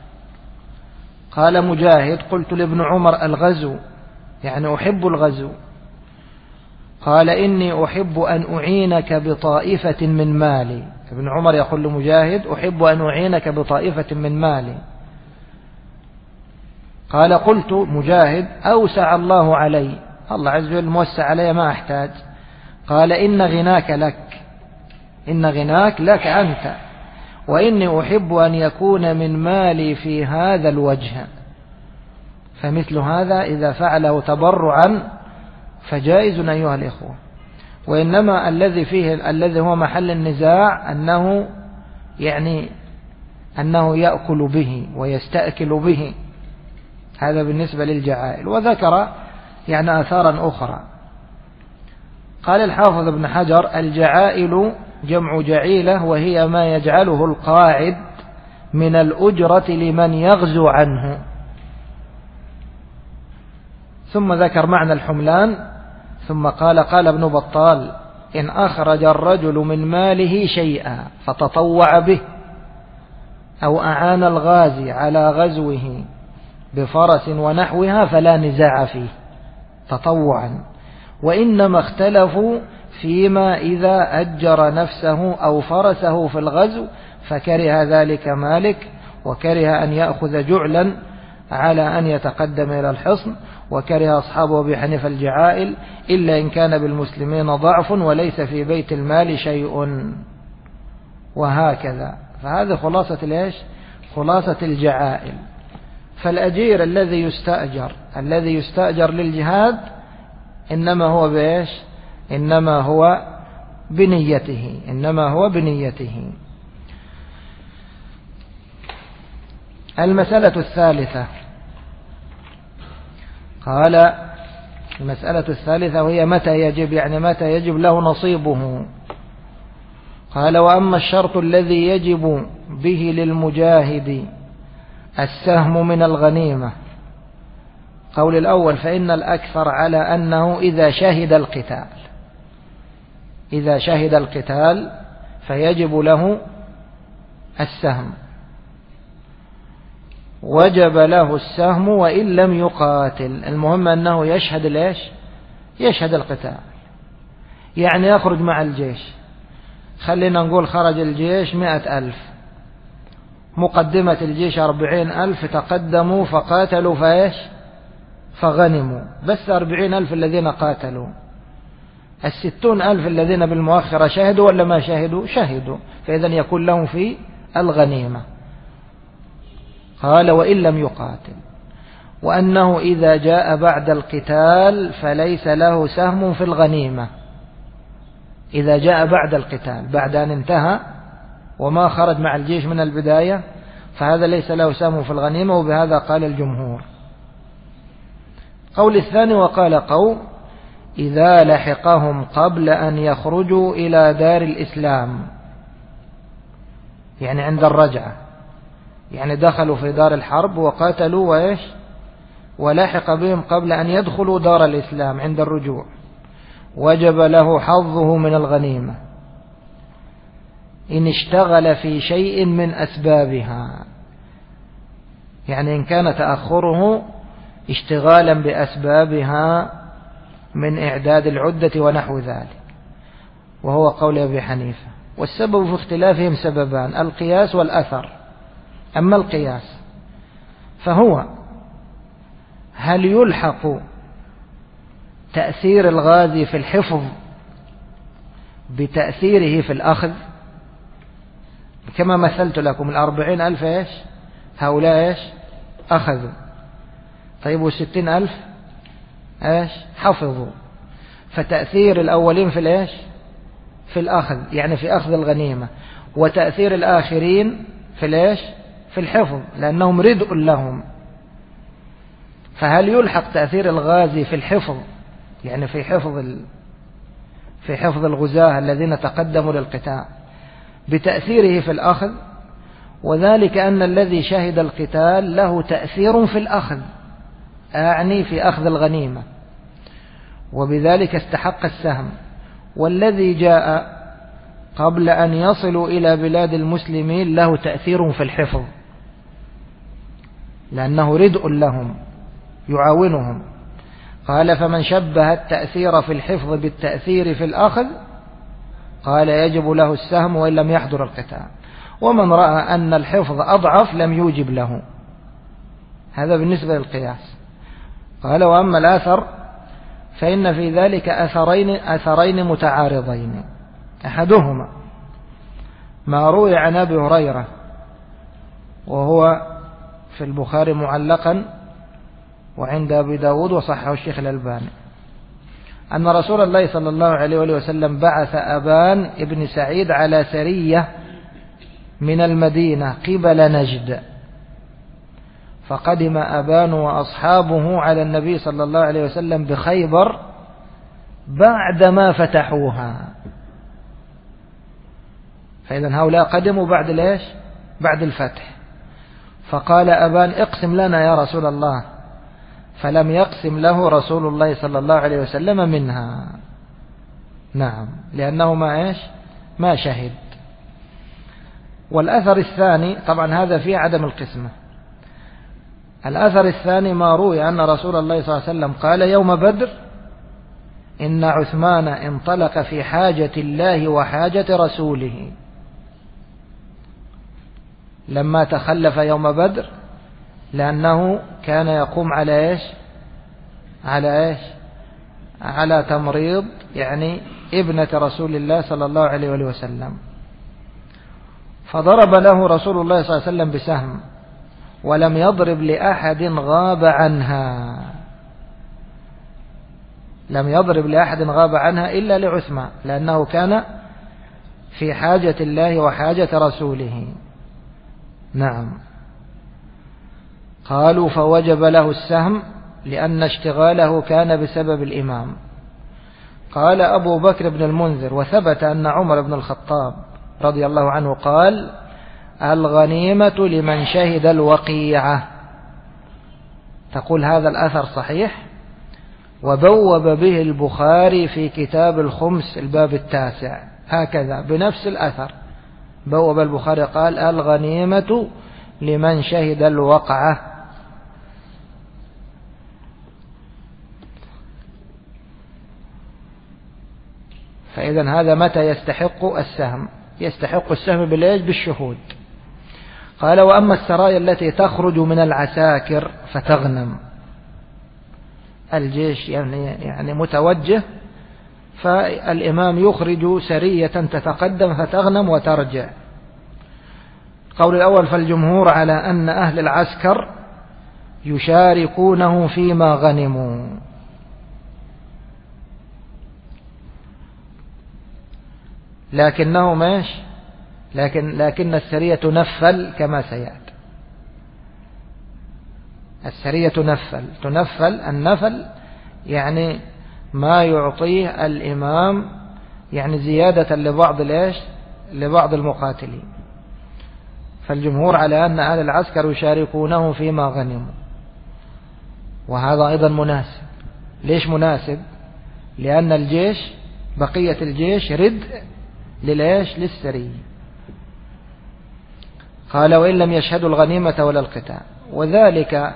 قال مجاهد: قلت لابن عمر: الغزو يعني أحب الغزو. قال: إني أحب أن أعينك بطائفة من مالي. ابن عمر يقول لمجاهد: أحب أن أعينك بطائفة من مالي. قال: قلت مجاهد: أوسع الله علي، الله عز وجل موسع علي ما أحتاج. قال: إن غناك لك، إن غناك لك أنت، وإني أحب أن يكون من مالي في هذا الوجه. فمثل هذا إذا فعله تبرعا فجائز أيها الإخوة. وإنما الذي هو محل النزاع أنه يأكل به ويستأكل به. هذا بالنسبة للجعائل. وذكر آثارا أخرى. قال الحافظ ابن حجر: الجعائل جمع جعيلة، وهي ما يجعله القاعد من الأجرة لمن يغزو عنه. ثم ذكر معنى الحملان، ثم قال ابن بطال: إن أخرج الرجل من ماله شيئا فتطوع به أو أعان الغازي على غزوه بفرس ونحوها فلا نزاع فيه تطوعا، وإنما اختلفوا فيما إذا أجر نفسه أو فرسه في الغزو فكره ذلك مالك، وكره أن يأخذ جعلا على أن يتقدم إلى الحصن، وكره أصحاب أبي حنيفة الجعائل إلا إن كان بالمسلمين ضعف وليس في بيت المال شيء، وهكذا. فهذا خلاصة الجعائل. فالأجير الذي يستأجر للجهاد إنما هو بنيته. المسألة الثالثة. قال: المسألة الثالثة وهي متى يجب له نصيبه. قال: وأما الشرط الذي يجب به للمجاهد السهم من الغنيمة. قول الأول: فإن الأكثر على أنه إذا شهد القتال فيجب له السهم، وجب له السهم وإن لم يقاتل. المهم أنه يشهد القتال، يخرج مع الجيش. خلينا نقول خرج الجيش 100,000، مقدمة الجيش 40,000، تقدموا فقاتلوا فغنموا، بس 40,000 الذين قاتلوا. 60,000 الذين بالمؤخرة شهدوا ولا ما شهدوا، فإذا يكون لهم في الغنيمة. قال: وإن لم يقاتل، وأنه إذا جاء بعد القتال فليس له سهم في الغنيمة. إذا جاء بعد القتال، بعد أن انتهى وما خرج مع الجيش من البداية، فهذا ليس له سهم في الغنيمة، وبهذا قال الجمهور. قول الثاني: وقال قوم: إذا لحقهم قبل أن يخرجوا إلى دار الإسلام، عند الرجعة، دخلوا في دار الحرب وقاتلوا ولحق بهم قبل أن يدخلوا دار الإسلام عند الرجوع، وجب له حظه من الغنيمة إن اشتغل في شيء من أسبابها. إن كان تأخره اشتغالا بأسبابها من إعداد العدة ونحو ذلك، وهو قول أبي حنيفة. والسبب في اختلافهم سببان: القياس والأثر. أما القياس فهو هل يلحق تأثير الغازي في الحفظ بتأثيره في الأخذ، كما مثلت لكم 40,000 هؤلاء أخذوا، طيب 60,000 حفظوا، فتأثير الأولين في الأخذ، في أخذ الغنيمة، وتأثير الآخرين في الحفظ، لأنهم ردء لهم. فهل يلحق تأثير الغازي في الحفظ، في حفظ الغزاة الذين تقدموا للقتال، بتأثيره في الأخذ؟ وذلك أن الذي شهد القتال له تأثير في الأخذ، في أخذ الغنيمة، وبذلك استحق السهم. والذي جاء قبل أن يصلوا إلى بلاد المسلمين له تأثير في الحفظ، لأنه ردء لهم يعاونهم. قال: فمن شبه التأثير في الحفظ بالتأثير في الأخذ قال يجب له السهم وإن لم يحضر القتال. ومن رأى أن الحفظ أضعف لم يوجب له. هذا بالنسبة للقياس. قال: وأما الآثر فإن في ذلك أثرين متعارضين. أحدهما ما روي عن أبي هريرة وهو في البخاري معلقا وعند أبي داود وصححه الشيخ الألباني، أن رسول الله صلى الله عليه وسلم بعث أبان ابن سعيد على سرية من المدينة قبل نجد، فقدم أبان وأصحابه على النبي صلى الله عليه وسلم بخيبر بعدما فتحوها. فإذا هؤلاء قدموا بعد ليش؟ بعد الفتح. فقال أبان اقسم لنا يا رسول الله، فلم يقسم له رسول الله صلى الله عليه وسلم منها. نعم، لأنه ما شهد. والأثر الثاني طبعا هذا فيه عدم القسمة. الأثر الثاني ما روي أن رسول الله صلى الله عليه وسلم قال يوم بدر إن عثمان انطلق في حاجة الله وحاجة رسوله، لما تخلف يوم بدر لأنه كان يقوم على على تمريض يعني ابنة رسول الله صلى الله عليه وسلم، فضرب له رسول الله صلى الله عليه وسلم بسهم ولم يضرب لأحد غاب عنها، لم يضرب لأحد غاب عنها إلا لعثمان، لأنه كان في حاجة الله وحاجة رسوله. نعم. قالوا فوجب له السهم لأن اشتغاله كان بسبب الإمام. قال أبو بكر بن المنذر وثبت أن عمر بن الخطاب رضي الله عنه قال الغنيمة لمن شهد الوقيعة. تقول هذا الأثر صحيح، وبوب به البخاري في كتاب الخمس الباب 9 هكذا بنفس الأثر، بوب البخاري قال الغنيمة لمن شهد الوقعة. فإذا هذا متى يستحق السهم؟ يستحق السهم بالشهود. قال وأما السرايا التي تخرج من العساكر فتغنم، الجيش يعني متوجه، فالإمام يخرج سرية تتقدم فتغنم وترجع. القول الأول فالجمهور على أن أهل العسكر يشاركونه فيما غنموا، لكنه لكن السرية تنفل كما سيأتي. السرية تنفل النفل يعني ما يعطيه الإمام يعني زيادة لبعض المقاتلين. فالجمهور على أن أهل العسكر يشاركونه فيما غنموا، وهذا أيضا مناسب. ليش مناسب؟ لأن الجيش بقية الجيش ردء للسرية. قال وإن لم يشهدوا الغنيمة ولا القتال، وذلك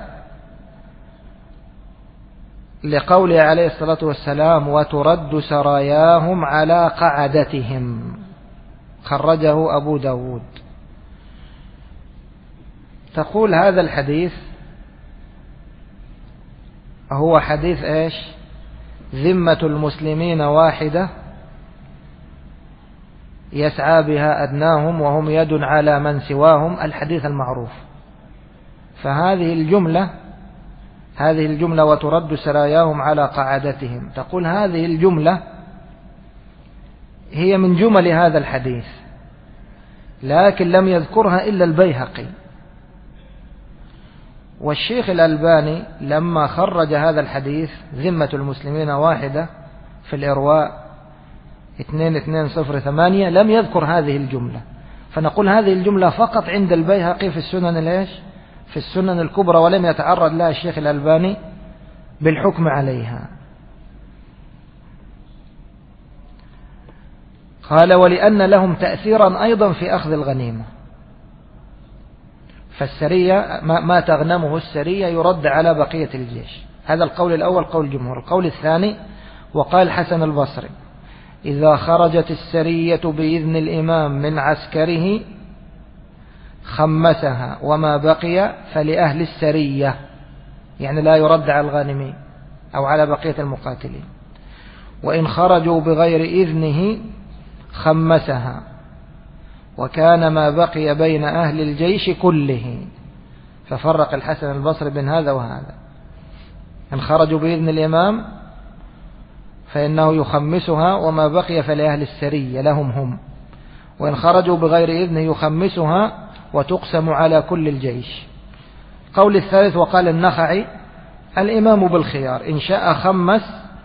لقوله عليه الصلاة والسلام وترد سراياهم على قعدتهم، خرجه أبو داود. تقول هذا الحديث هو حديث ذمة المسلمين واحدة يسعى بها أدناهم وهم يد على من سواهم، الحديث المعروف. فهذه الجملة وترد سراياهم على قعدتهم، تقول هذه الجملة هي من جمل هذا الحديث، لكن لم يذكرها إلا البيهقي. والشيخ الألباني لما خرج هذا الحديث ذمة المسلمين واحدة في الإرواء 2208 لم يذكر هذه الجملة، فنقول هذه الجملة فقط عند البيهقي في السنن في السنن الكبرى، ولم يتعرض لها الشيخ الألباني بالحكم عليها. قال ولأن لهم تأثيرا أيضا في أخذ الغنيمة، فالسرية ما تغنمه السرية يرد على بقية الجيش. هذا القول الأول قول الجمهور. القول الثاني وقال حسن البصري إذا خرجت السرية بإذن الإمام من عسكره خمسها وما بقي فلأهل السرية، يعني لا يرد على الغانمين أو على بقية المقاتلين. وإن خرجوا بغير إذنه خمسها وكان ما بقي بين أهل الجيش كله. ففرق الحسن البصري بين هذا وهذا، إن خرجوا بإذن الإمام فإنه يخمسها، وما بقي فلأهل السرية لهم هم، وإن خرجوا بغير إذن يخمسها وتقسم على كل الجيش. قول الثالث وقال النخعي: الإمام بالخيار، إن شاء خمس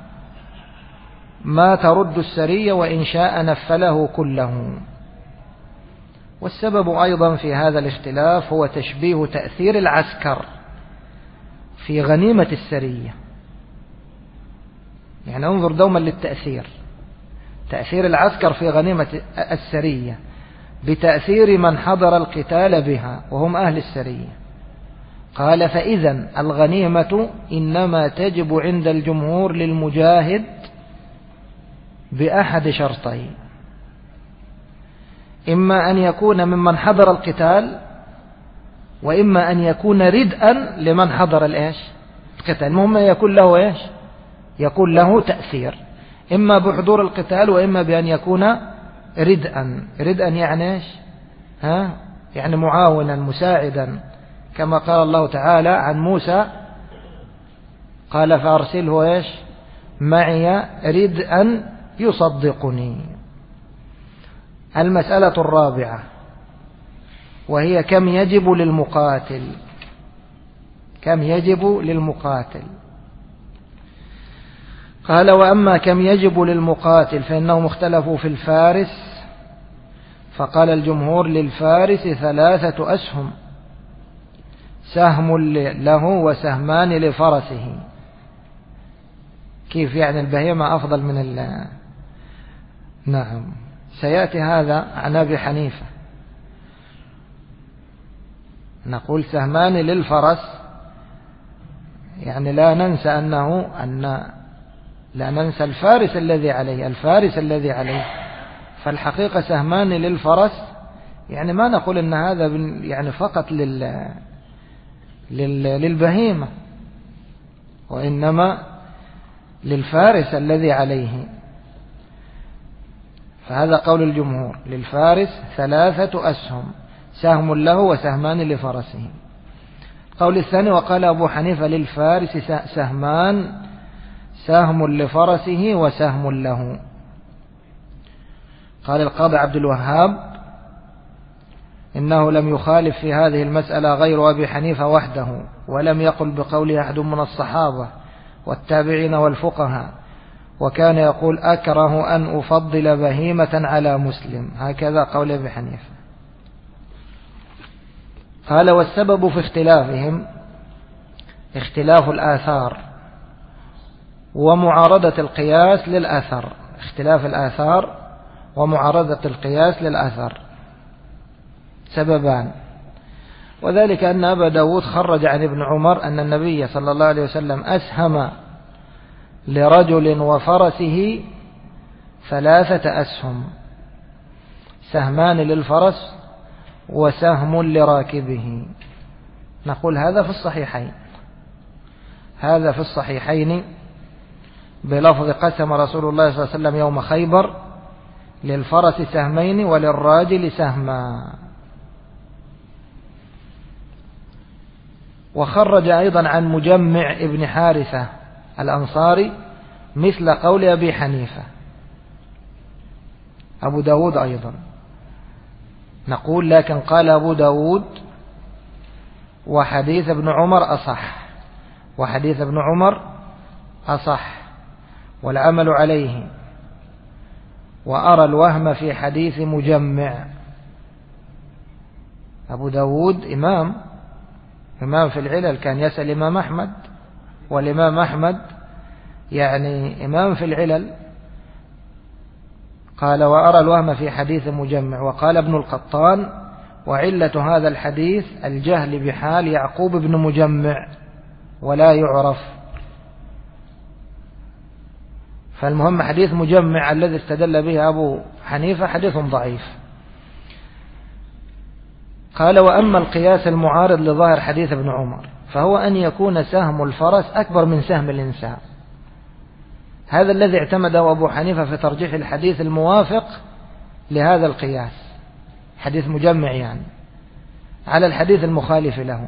ما ترد السرية، وإن شاء نفله كله. والسبب أيضا في هذا الاختلاف هو تشبيه تأثير العسكر في غنيمة السرية. يعني انظر دوما للتأثير، تأثير العسكر في غنيمة السرية بتأثير من حضر القتال بها وهم أهل السرية. قال: فإذا الغنيمة إنما تجب عند الجمهور للمجاهد بأحد شرطين: إما أن يكون ممن حضر القتال، وإما أن يكون ردءا لمن حضر القتال. المهم يكون له يكون له تأثير، إما بحضور القتال وإما بأن يكون ردءا. ردءا يعني يعني معاونا مساعدا، كما قال الله تعالى عن موسى: قال فأرسله معي ردءا يصدقني. المسألة الرابعة وهي كم يجب للمقاتل. كم يجب للمقاتل؟ قال: وأما كم يجب للمقاتل فإنهم اختلفوا في الفارس، فقال الجمهور: للفارس 3 أسهم، سهم له وسهمان لفرسه. كيف يعني البهيمة أفضل من نعم، سيأتي هذا عن أبي حنيفة. نقول سهمان للفرس، يعني لا ننسى لا ننسى الفارس الذي عليه. فالحقيقة سهمان للفرس، يعني ما نقول أن هذا يعني فقط للبهيمة، وإنما للفارس الذي عليه. فهذا قول الجمهور: للفارس 3 أسهم، سهم له وسهمان لفرسه. قول الثاني وقال أبو حنيفة: للفارس سهمان، سهم لفرسه وسهم له. قال القاضي عبد الوهاب: إنه لم يخالف في هذه المسألة غير أبي حنيفة وحده، ولم يقل بقوله أحد من الصحابة والتابعين والفقهاء، وكان يقول: أكره أن أفضل بهيمة على مسلم. هكذا قول أبي حنيفة. قال: والسبب في اختلافهم اختلاف الآثار ومعارضة القياس للأثر. اختلاف الآثار ومعارضة القياس للأثر سببان، وذلك أن أبا داود خرج عن ابن عمر أن النبي صلى الله عليه وسلم أسهم لرجل وفرسه 3 أسهم، سهمان للفرس وسهم لراكبه. نقول هذا في الصحيحين بلفظ: قسم رسول الله صلى الله عليه وسلم يوم خيبر للفرس سهمين وللراجل سهما. وخرج أيضا عن مجمع ابن حارثة الأنصاري مثل قول أبي حنيفة. أبو داود أيضا نقول: لكن قال أبو داود: وحديث ابن عمر أصح والعمل عليه، وأرى الوهم في حديث مجمع. أبو داود إمام في العلل، كان يسأل إمام أحمد، والإمام أحمد يعني إمام في العلل. قال: وأرى الوهم في حديث مجمع. وقال ابن القطان: وعلة هذا الحديث الجهل بحال يعقوب بن مجمع ولا يعرف. فالمهم حديث مجمع الذي استدل به أبو حنيفة حديث ضعيف. قال: وأما القياس المعارض لظاهر حديث ابن عمر فهو أن يكون سهم الفرس أكبر من سهم الإنسان. هذا الذي اعتمده أبو حنيفة في ترجيح الحديث الموافق لهذا القياس، حديث مجمع يعني، على الحديث المخالف له.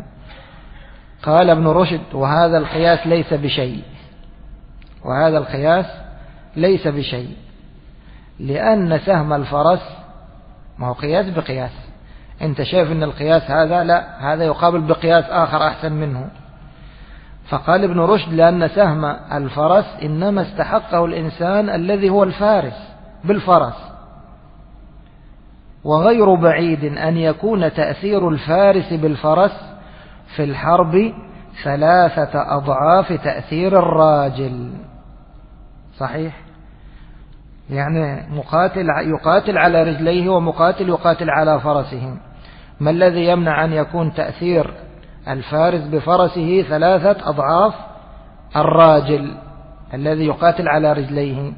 قال ابن رشد: وهذا القياس ليس بشيء، لأن سهم الفرس ما هو قياس بقياس. أنت شايف أن القياس هذا لا، هذا يقابل بقياس آخر أحسن منه. فقال ابن رشد لأن سهم الفرس إنما استحقه الإنسان الذي هو الفارس بالفرس، وغير بعيد أن يكون تأثير الفارس بالفرس في الحرب 3 أضعاف تأثير الراجل. صحيح، يعني مقاتل يقاتل على رجليه ومقاتل يقاتل على فرسه، ما الذي يمنع أن يكون تأثير الفارس بفرسه 3 أضعاف الراجل الذي يقاتل على رجليه؟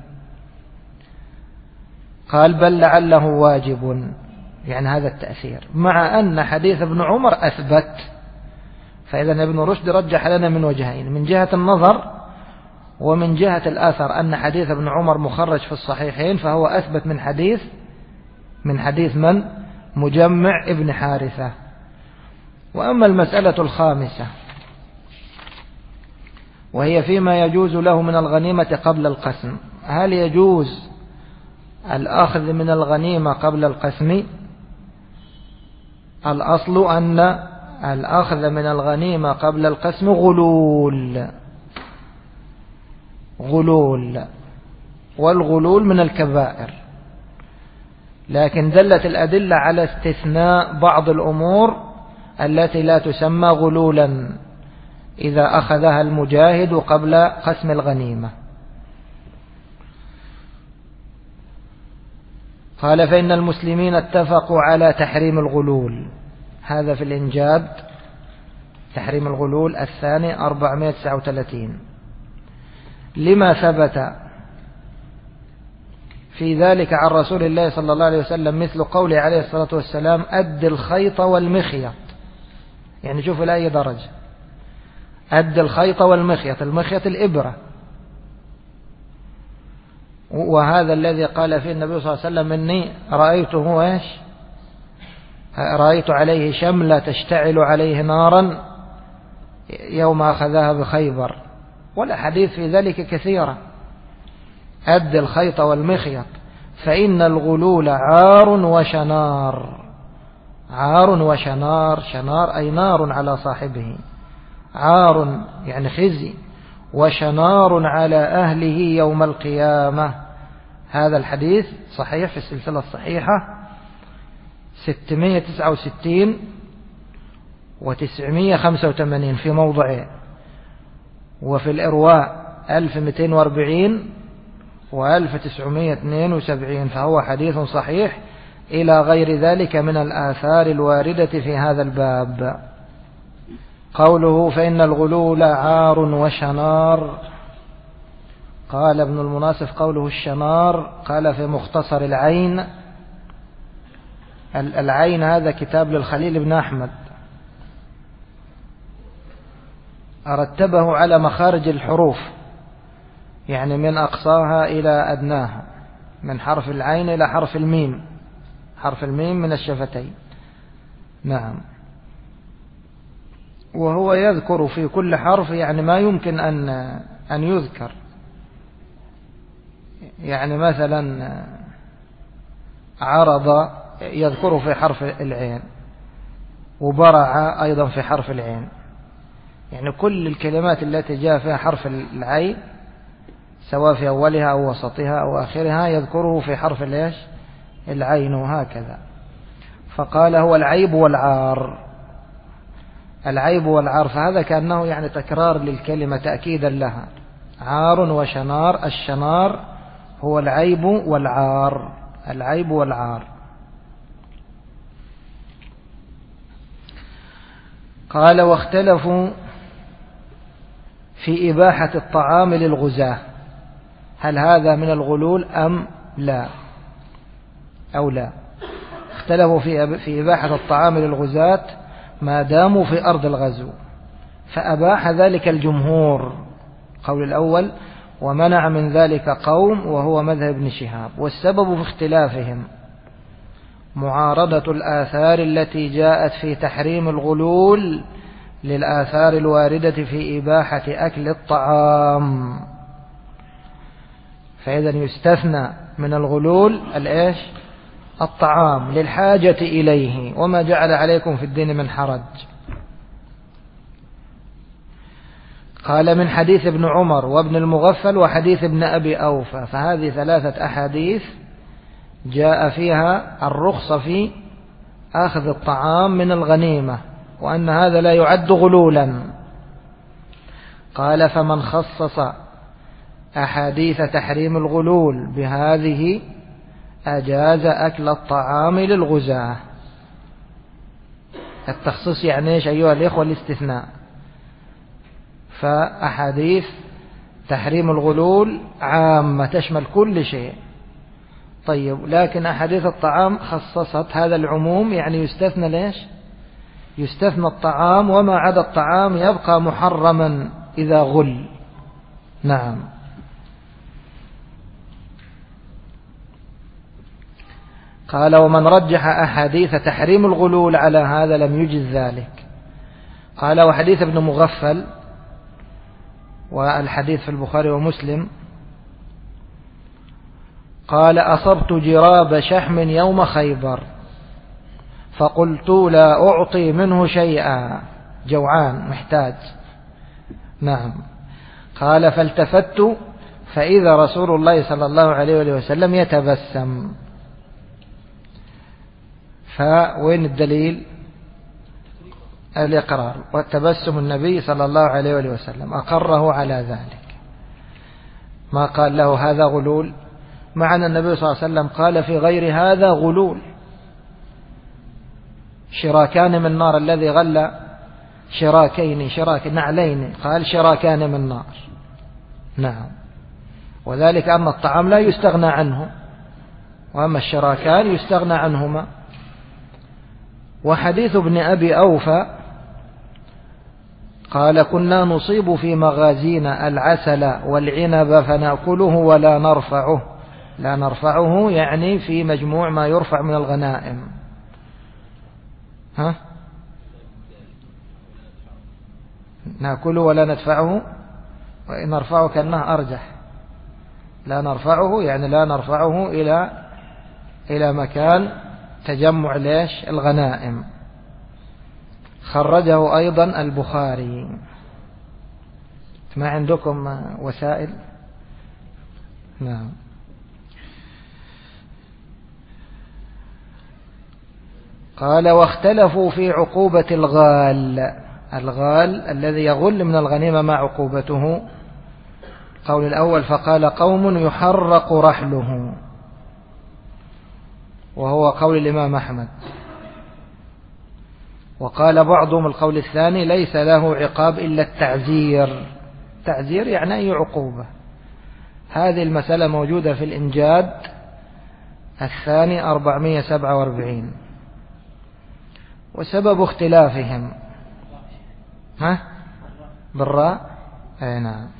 قال بل لعله واجب، يعني هذا التأثير، مع أن حديث ابن عمر أثبت. فإذا ابن رشد رجح لنا من وجهين، من جهة النظر ومن جهة الآثر، أن حديث ابن عمر مخرج في الصحيحين فهو أثبت من حديث من؟ مجمع ابن حارثة. وأما المسألة الخامسة وهي فيما يجوز له من الغنيمة قبل القسم، هل يجوز الأخذ من الغنيمة قبل القسم؟ الأصل أن الأخذ من الغنيمة قبل القسم غلول، والغلول من الكبائر، لكن دلت الأدلة على استثناء بعض الأمور التي لا تسمى غلولا إذا أخذها المجاهد قبل قسم الغنيمة. قال فإن المسلمين اتفقوا على تحريم الغلول، هذا في الإنجاد تحريم الغلول الثاني 439، لما ثبت في ذلك عن رسول الله صلى الله عليه وسلم مثل قوله عليه الصلاة والسلام أد الخيط والمخيط، يعني شوف إلى أي درجة، أد الخيط والمخيط، المخيط الإبرة، وهذا الذي قال فيه النبي صلى الله عليه وسلم إني رأيته رأيت عليه شملة تشتعل عليه نارا يوم أخذها بخيبر، والأحاديث في ذلك كثيرة. أد الخيط والمخيط، فإن الغلول عار وشنار، شنار أي نار على صاحبه، عار يعني خزي، وشنار على أهله يوم القيامة. هذا الحديث صحيح في السلسلة الصحيحة 669 و985 في موضعين، وفي الإرواء 1240 و1972، فهو حديث صحيح إلى غير ذلك من الآثار الواردة في هذا الباب. قوله فإن الغلول عار وشنار، قال ابن المناصف قوله الشنار قال في مختصر العين، العين هذا كتاب للخليل بن أحمد، أرتبه على مخارج الحروف، يعني من أقصاها إلى أدناها، من حرف العين إلى حرف الميم، حرف الميم من الشفتين. نعم، وهو يذكر في كل حرف يعني ما يمكن أن يذكر، يعني مثلا عرض يذكره في حرف العين، وبرع أيضا في حرف العين، يعني كل الكلمات التي جاء فيها حرف العين سواء في أولها أو وسطها أو آخرها يذكره في حرف العين، وهكذا. فقال هو العيب والعار، فهذا كأنه يعني تكرار للكلمة تأكيدا لها، عار وشنار، الشنار هو العيب والعار. قال واختلفوا في إباحة الطعام للغزاة، هل هذا من الغلول أم لا أو لا؟ اختلفوا في إباحة الطعام للغزاة ما داموا في أرض الغزو، فأباح ذلك الجمهور قول الأول، ومنع من ذلك قوم وهو مذهب ابن شهاب. والسبب في اختلافهم معارضة الآثار التي جاءت في تحريم الغلول للآثار الواردة في إباحة أكل الطعام، فإذا يستثنى من الغلول الإيش؟ الطعام للحاجة إليه، وما جعل عليكم في الدين من حرج. قال من حديث ابن عمر وابن المغفل وحديث ابن أبي أوفى، فهذه 3 أحاديث جاء فيها الرخصة في أخذ الطعام من الغنيمة، وأن هذا لا يعد غلولا. قال فمن خصص أحاديث تحريم الغلول بهذه أجاز أكل الطعام للغزاة. التخصيص يعني إيش أيها الإخوة؟ الاستثناء. فأحاديث تحريم الغلول عامة تشمل كل شيء. طيب، لكن أحاديث الطعام خصصت هذا العموم، يعني يستثنى ليش؟ يستثنى الطعام، وما عدا الطعام يبقى محرما إذا غل. نعم. قال ومن رجح أحاديث تحريم الغلول على هذا لم يجز ذلك. قال وحديث ابن مغفل، والحديث في البخاري ومسلم، قال أصبت جراب شحم يوم خيبر فقلت لا أعطي منه شيئا، جوعان محتاج. نعم. قال فالتفت فإذا رسول الله صلى الله عليه وسلم يتبسم. فوين الدليل؟ الإقرار والتبسم، النبي صلى الله عليه وسلم أقره على ذلك، ما قال له هذا غلول، مع أن النبي صلى الله عليه وسلم قال في غير هذا غلول. شراكان من نار، الذي غل شراكين نعلين، قال شراكان من نار. نعم. وذلك أن الطعام لا يستغنى عنه، وأما الشراكان يستغنى عنهما. وحديث ابن أبي أوفى قال كنا نصيب في مغازينا العسل والعنب فنأكله ولا نرفعه. لا نرفعه يعني في مجموع ما يرفع من الغنائم. نأكله ولا ندفعه، وإن نرفعه كأنه أرجح. لا نرفعه يعني لا نرفعه إلى مكان تجمع ليش الغنائم. خرجه أيضا البخاري. ما عندكم وسائل؟ نعم. قال واختلفوا في عقوبة الغال. الغال الذي يغل من الغنيمة ما عقوبته؟ قول الأول فقال قوم يحرق رحله، وهو قول الإمام أحمد. وقال بعضهم القول الثاني ليس له عقاب إلا التعزير. تعزير يعني أي عقوبة. هذه المسألة موجودة في الإنجاد الثاني 447. وسبب اختلافهم بالراء. أي نعم.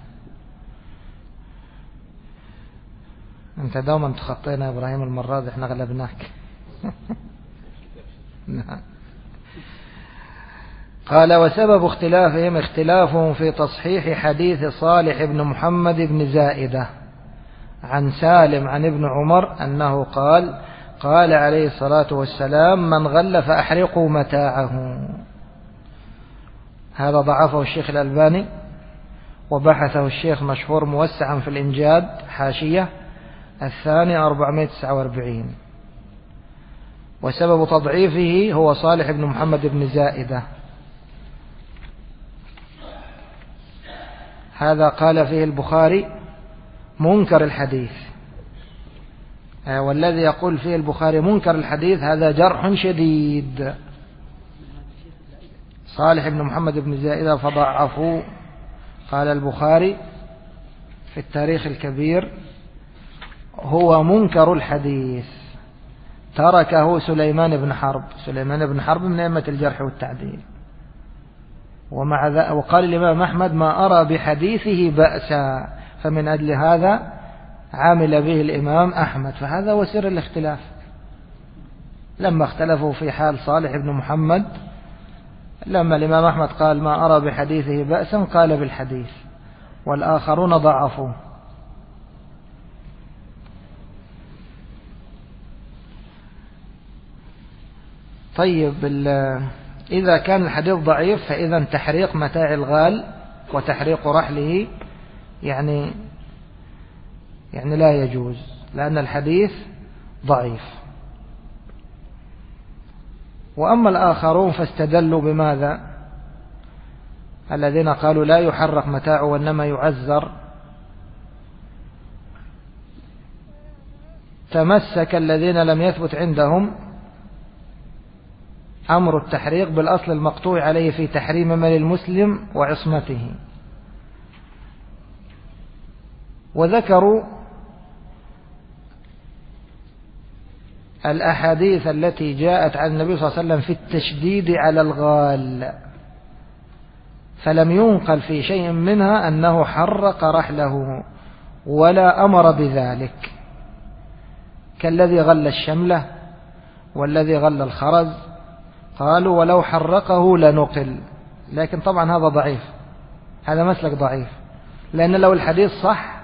أنت دوما تخطينا إبراهيم، المرة دي احنا غلبناك. نعم. قال وسبب اختلافهم اختلافهم في تصحيح حديث صالح بن محمد بن زائدة عن سالم عن ابن عمر أنه قال عليه الصلاة والسلام من غل فأحرقوا متاعه. هذا ضعفه الشيخ الألباني، وبحثه الشيخ مشهور موسعا في الإنجاد حاشية الثاني 449. وسبب تضعيفه هو صالح بن محمد بن زائدة. هذا قال فيه البخاري منكر الحديث، والذي يقول فيه البخاري منكر الحديث هذا جرح شديد. صالح بن محمد بن زائدة فضعفوا. قال البخاري في التاريخ الكبير هو منكر الحديث، تركه سليمان بن حرب. سليمان بن حرب من أئمة الجرح والتعديل. وقال الإمام أحمد ما أرى بحديثه بأسا، فمن أجل هذا عامل به الإمام أحمد. فهذا هو سر الاختلاف. لما اختلفوا في حال صالح بن محمد، لما الإمام أحمد قال ما أرى بحديثه بأسا قال بالحديث، والآخرون ضعفوا. طيب إذا كان الحديث ضعيف فإذا تحريق متاع الغال وتحريق رحله يعني لا يجوز، لأن الحديث ضعيف. وأما الآخرون فاستدلوا بماذا؟ الذين قالوا لا يحرق متاعه وإنما يعزر، تمسك الذين لم يثبت عندهم أمر التحريق بالأصل المقطوع عليه في تحريم مال المسلم وعصمته، وذكروا الأحاديث التي جاءت عن النبي صلى الله عليه وسلم في التشديد على الغال، فلم ينقل في شيء منها أنه حرق رحله ولا أمر بذلك، كالذي غل الشملة والذي غل الخرز، قالوا ولو حرقه لنقل. لكن طبعا هذا ضعيف، هذا مسلك ضعيف، لأن لو الحديث صح،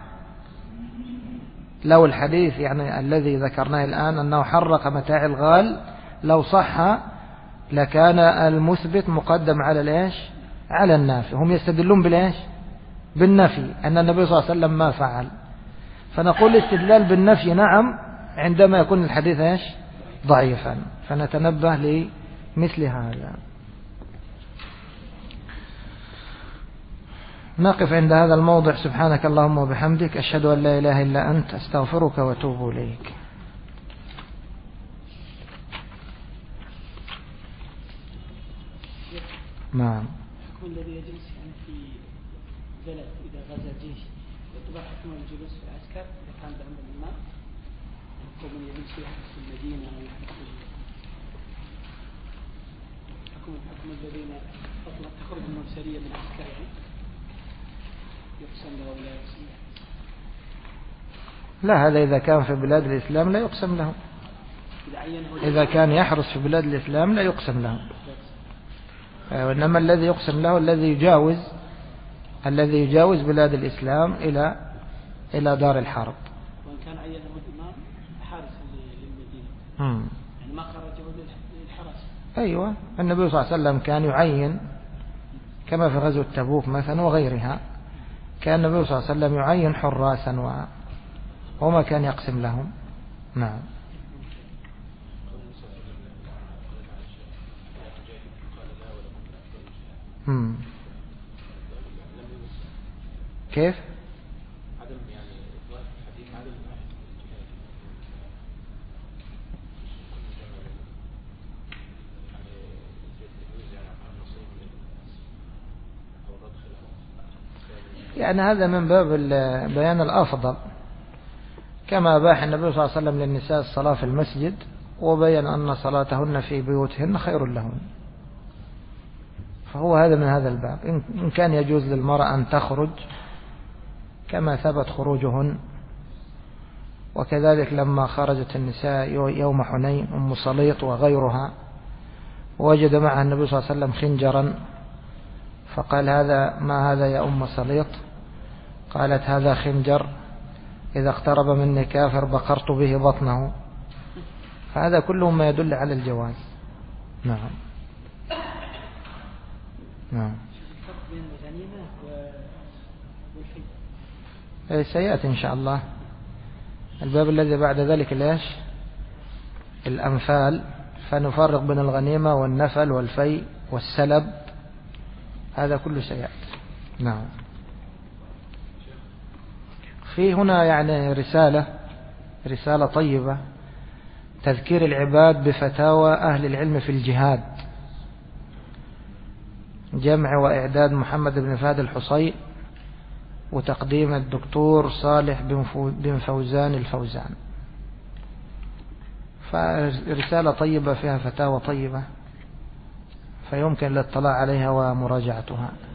لو الحديث يعني الذي ذكرناه الآن أنه حرق متاع الغال لو صح لكان المثبت مقدم على الإيش؟ على النافي. هم يستدلون بالإيش؟ بالنفي، أن النبي صلى الله عليه وسلم ما فعل. فنقول الاستدلال بالنفي نعم عندما يكون الحديث إيش؟ ضعيفا، فنتنبه لمثل هذا. نقف عند هذا الموضع. سبحانك اللهم وبحمدك، أشهد أن لا إله إلا أنت، أستغفرك وأتوب إليك. نعم. الحكم الذي يجلس يعني في بلد إذا غزا جيش يعتبر حكم الجلوس في العسكر إذا كان بعمل الإمام، الحكم من يجلس في المدينة أو الحكم الذين تخرج المرسلية من العسكر يعني يقسم له ولا يقسم له؟ لا، هذا إذا كان في بلاد الإسلام لا يقسم له، إذا كان يحرس في بلاد الإسلام لا يقسم له، وإنما الذي يقسم له الذي يجاوز بلاد الإسلام إلى دار الحرب. وإن كان عينه الإمام حارسا للمدينة يعني ما خرجه للحرس. أيوة، النبي صلى الله عليه وسلم كان يعين كما في غزوة تبوك مثلا وغيرها، كان النبي صلى الله عليه وسلم يعين حراسا وما كان يقسم لهم. نعم. كيف؟ يعني هذا من باب بيان الأفضل، كما أباح النبي صلى الله عليه وسلم للنساء الصلاة في المسجد وبين أن صلاتهن في بيوتهن خير لهن، فهو هذا من هذا الباب. إن كان يجوز للمرأة أن تخرج كما ثبت خروجهن، وكذلك لما خرجت النساء يوم حنين أم صليط وغيرها وجد معها النبي صلى الله عليه وسلم خنجرا فقال هذا ما هذا يا أم صليط؟ قالت هذا خنجر إذا اقترب مني كافر بقرت به بطنه. فهذا كله ما يدل على الجواز. نعم. نعم. سيأتي إن شاء الله الباب الذي بعد ذلك ليش الأنفال، فنفرق بين الغنيمة والنفل والفيء والسلب، هذا كله سيأتي. نعم. في هنا يعني رسالة طيبة، تذكير العباد بفتاوى أهل العلم في الجهاد، جمع وإعداد محمد بن فهد الحصي، وتقديم الدكتور صالح بن فوزان الفوزان. فرسالة طيبة فيها فتاوى طيبة، فيمكن الاطلاع عليها ومراجعتها.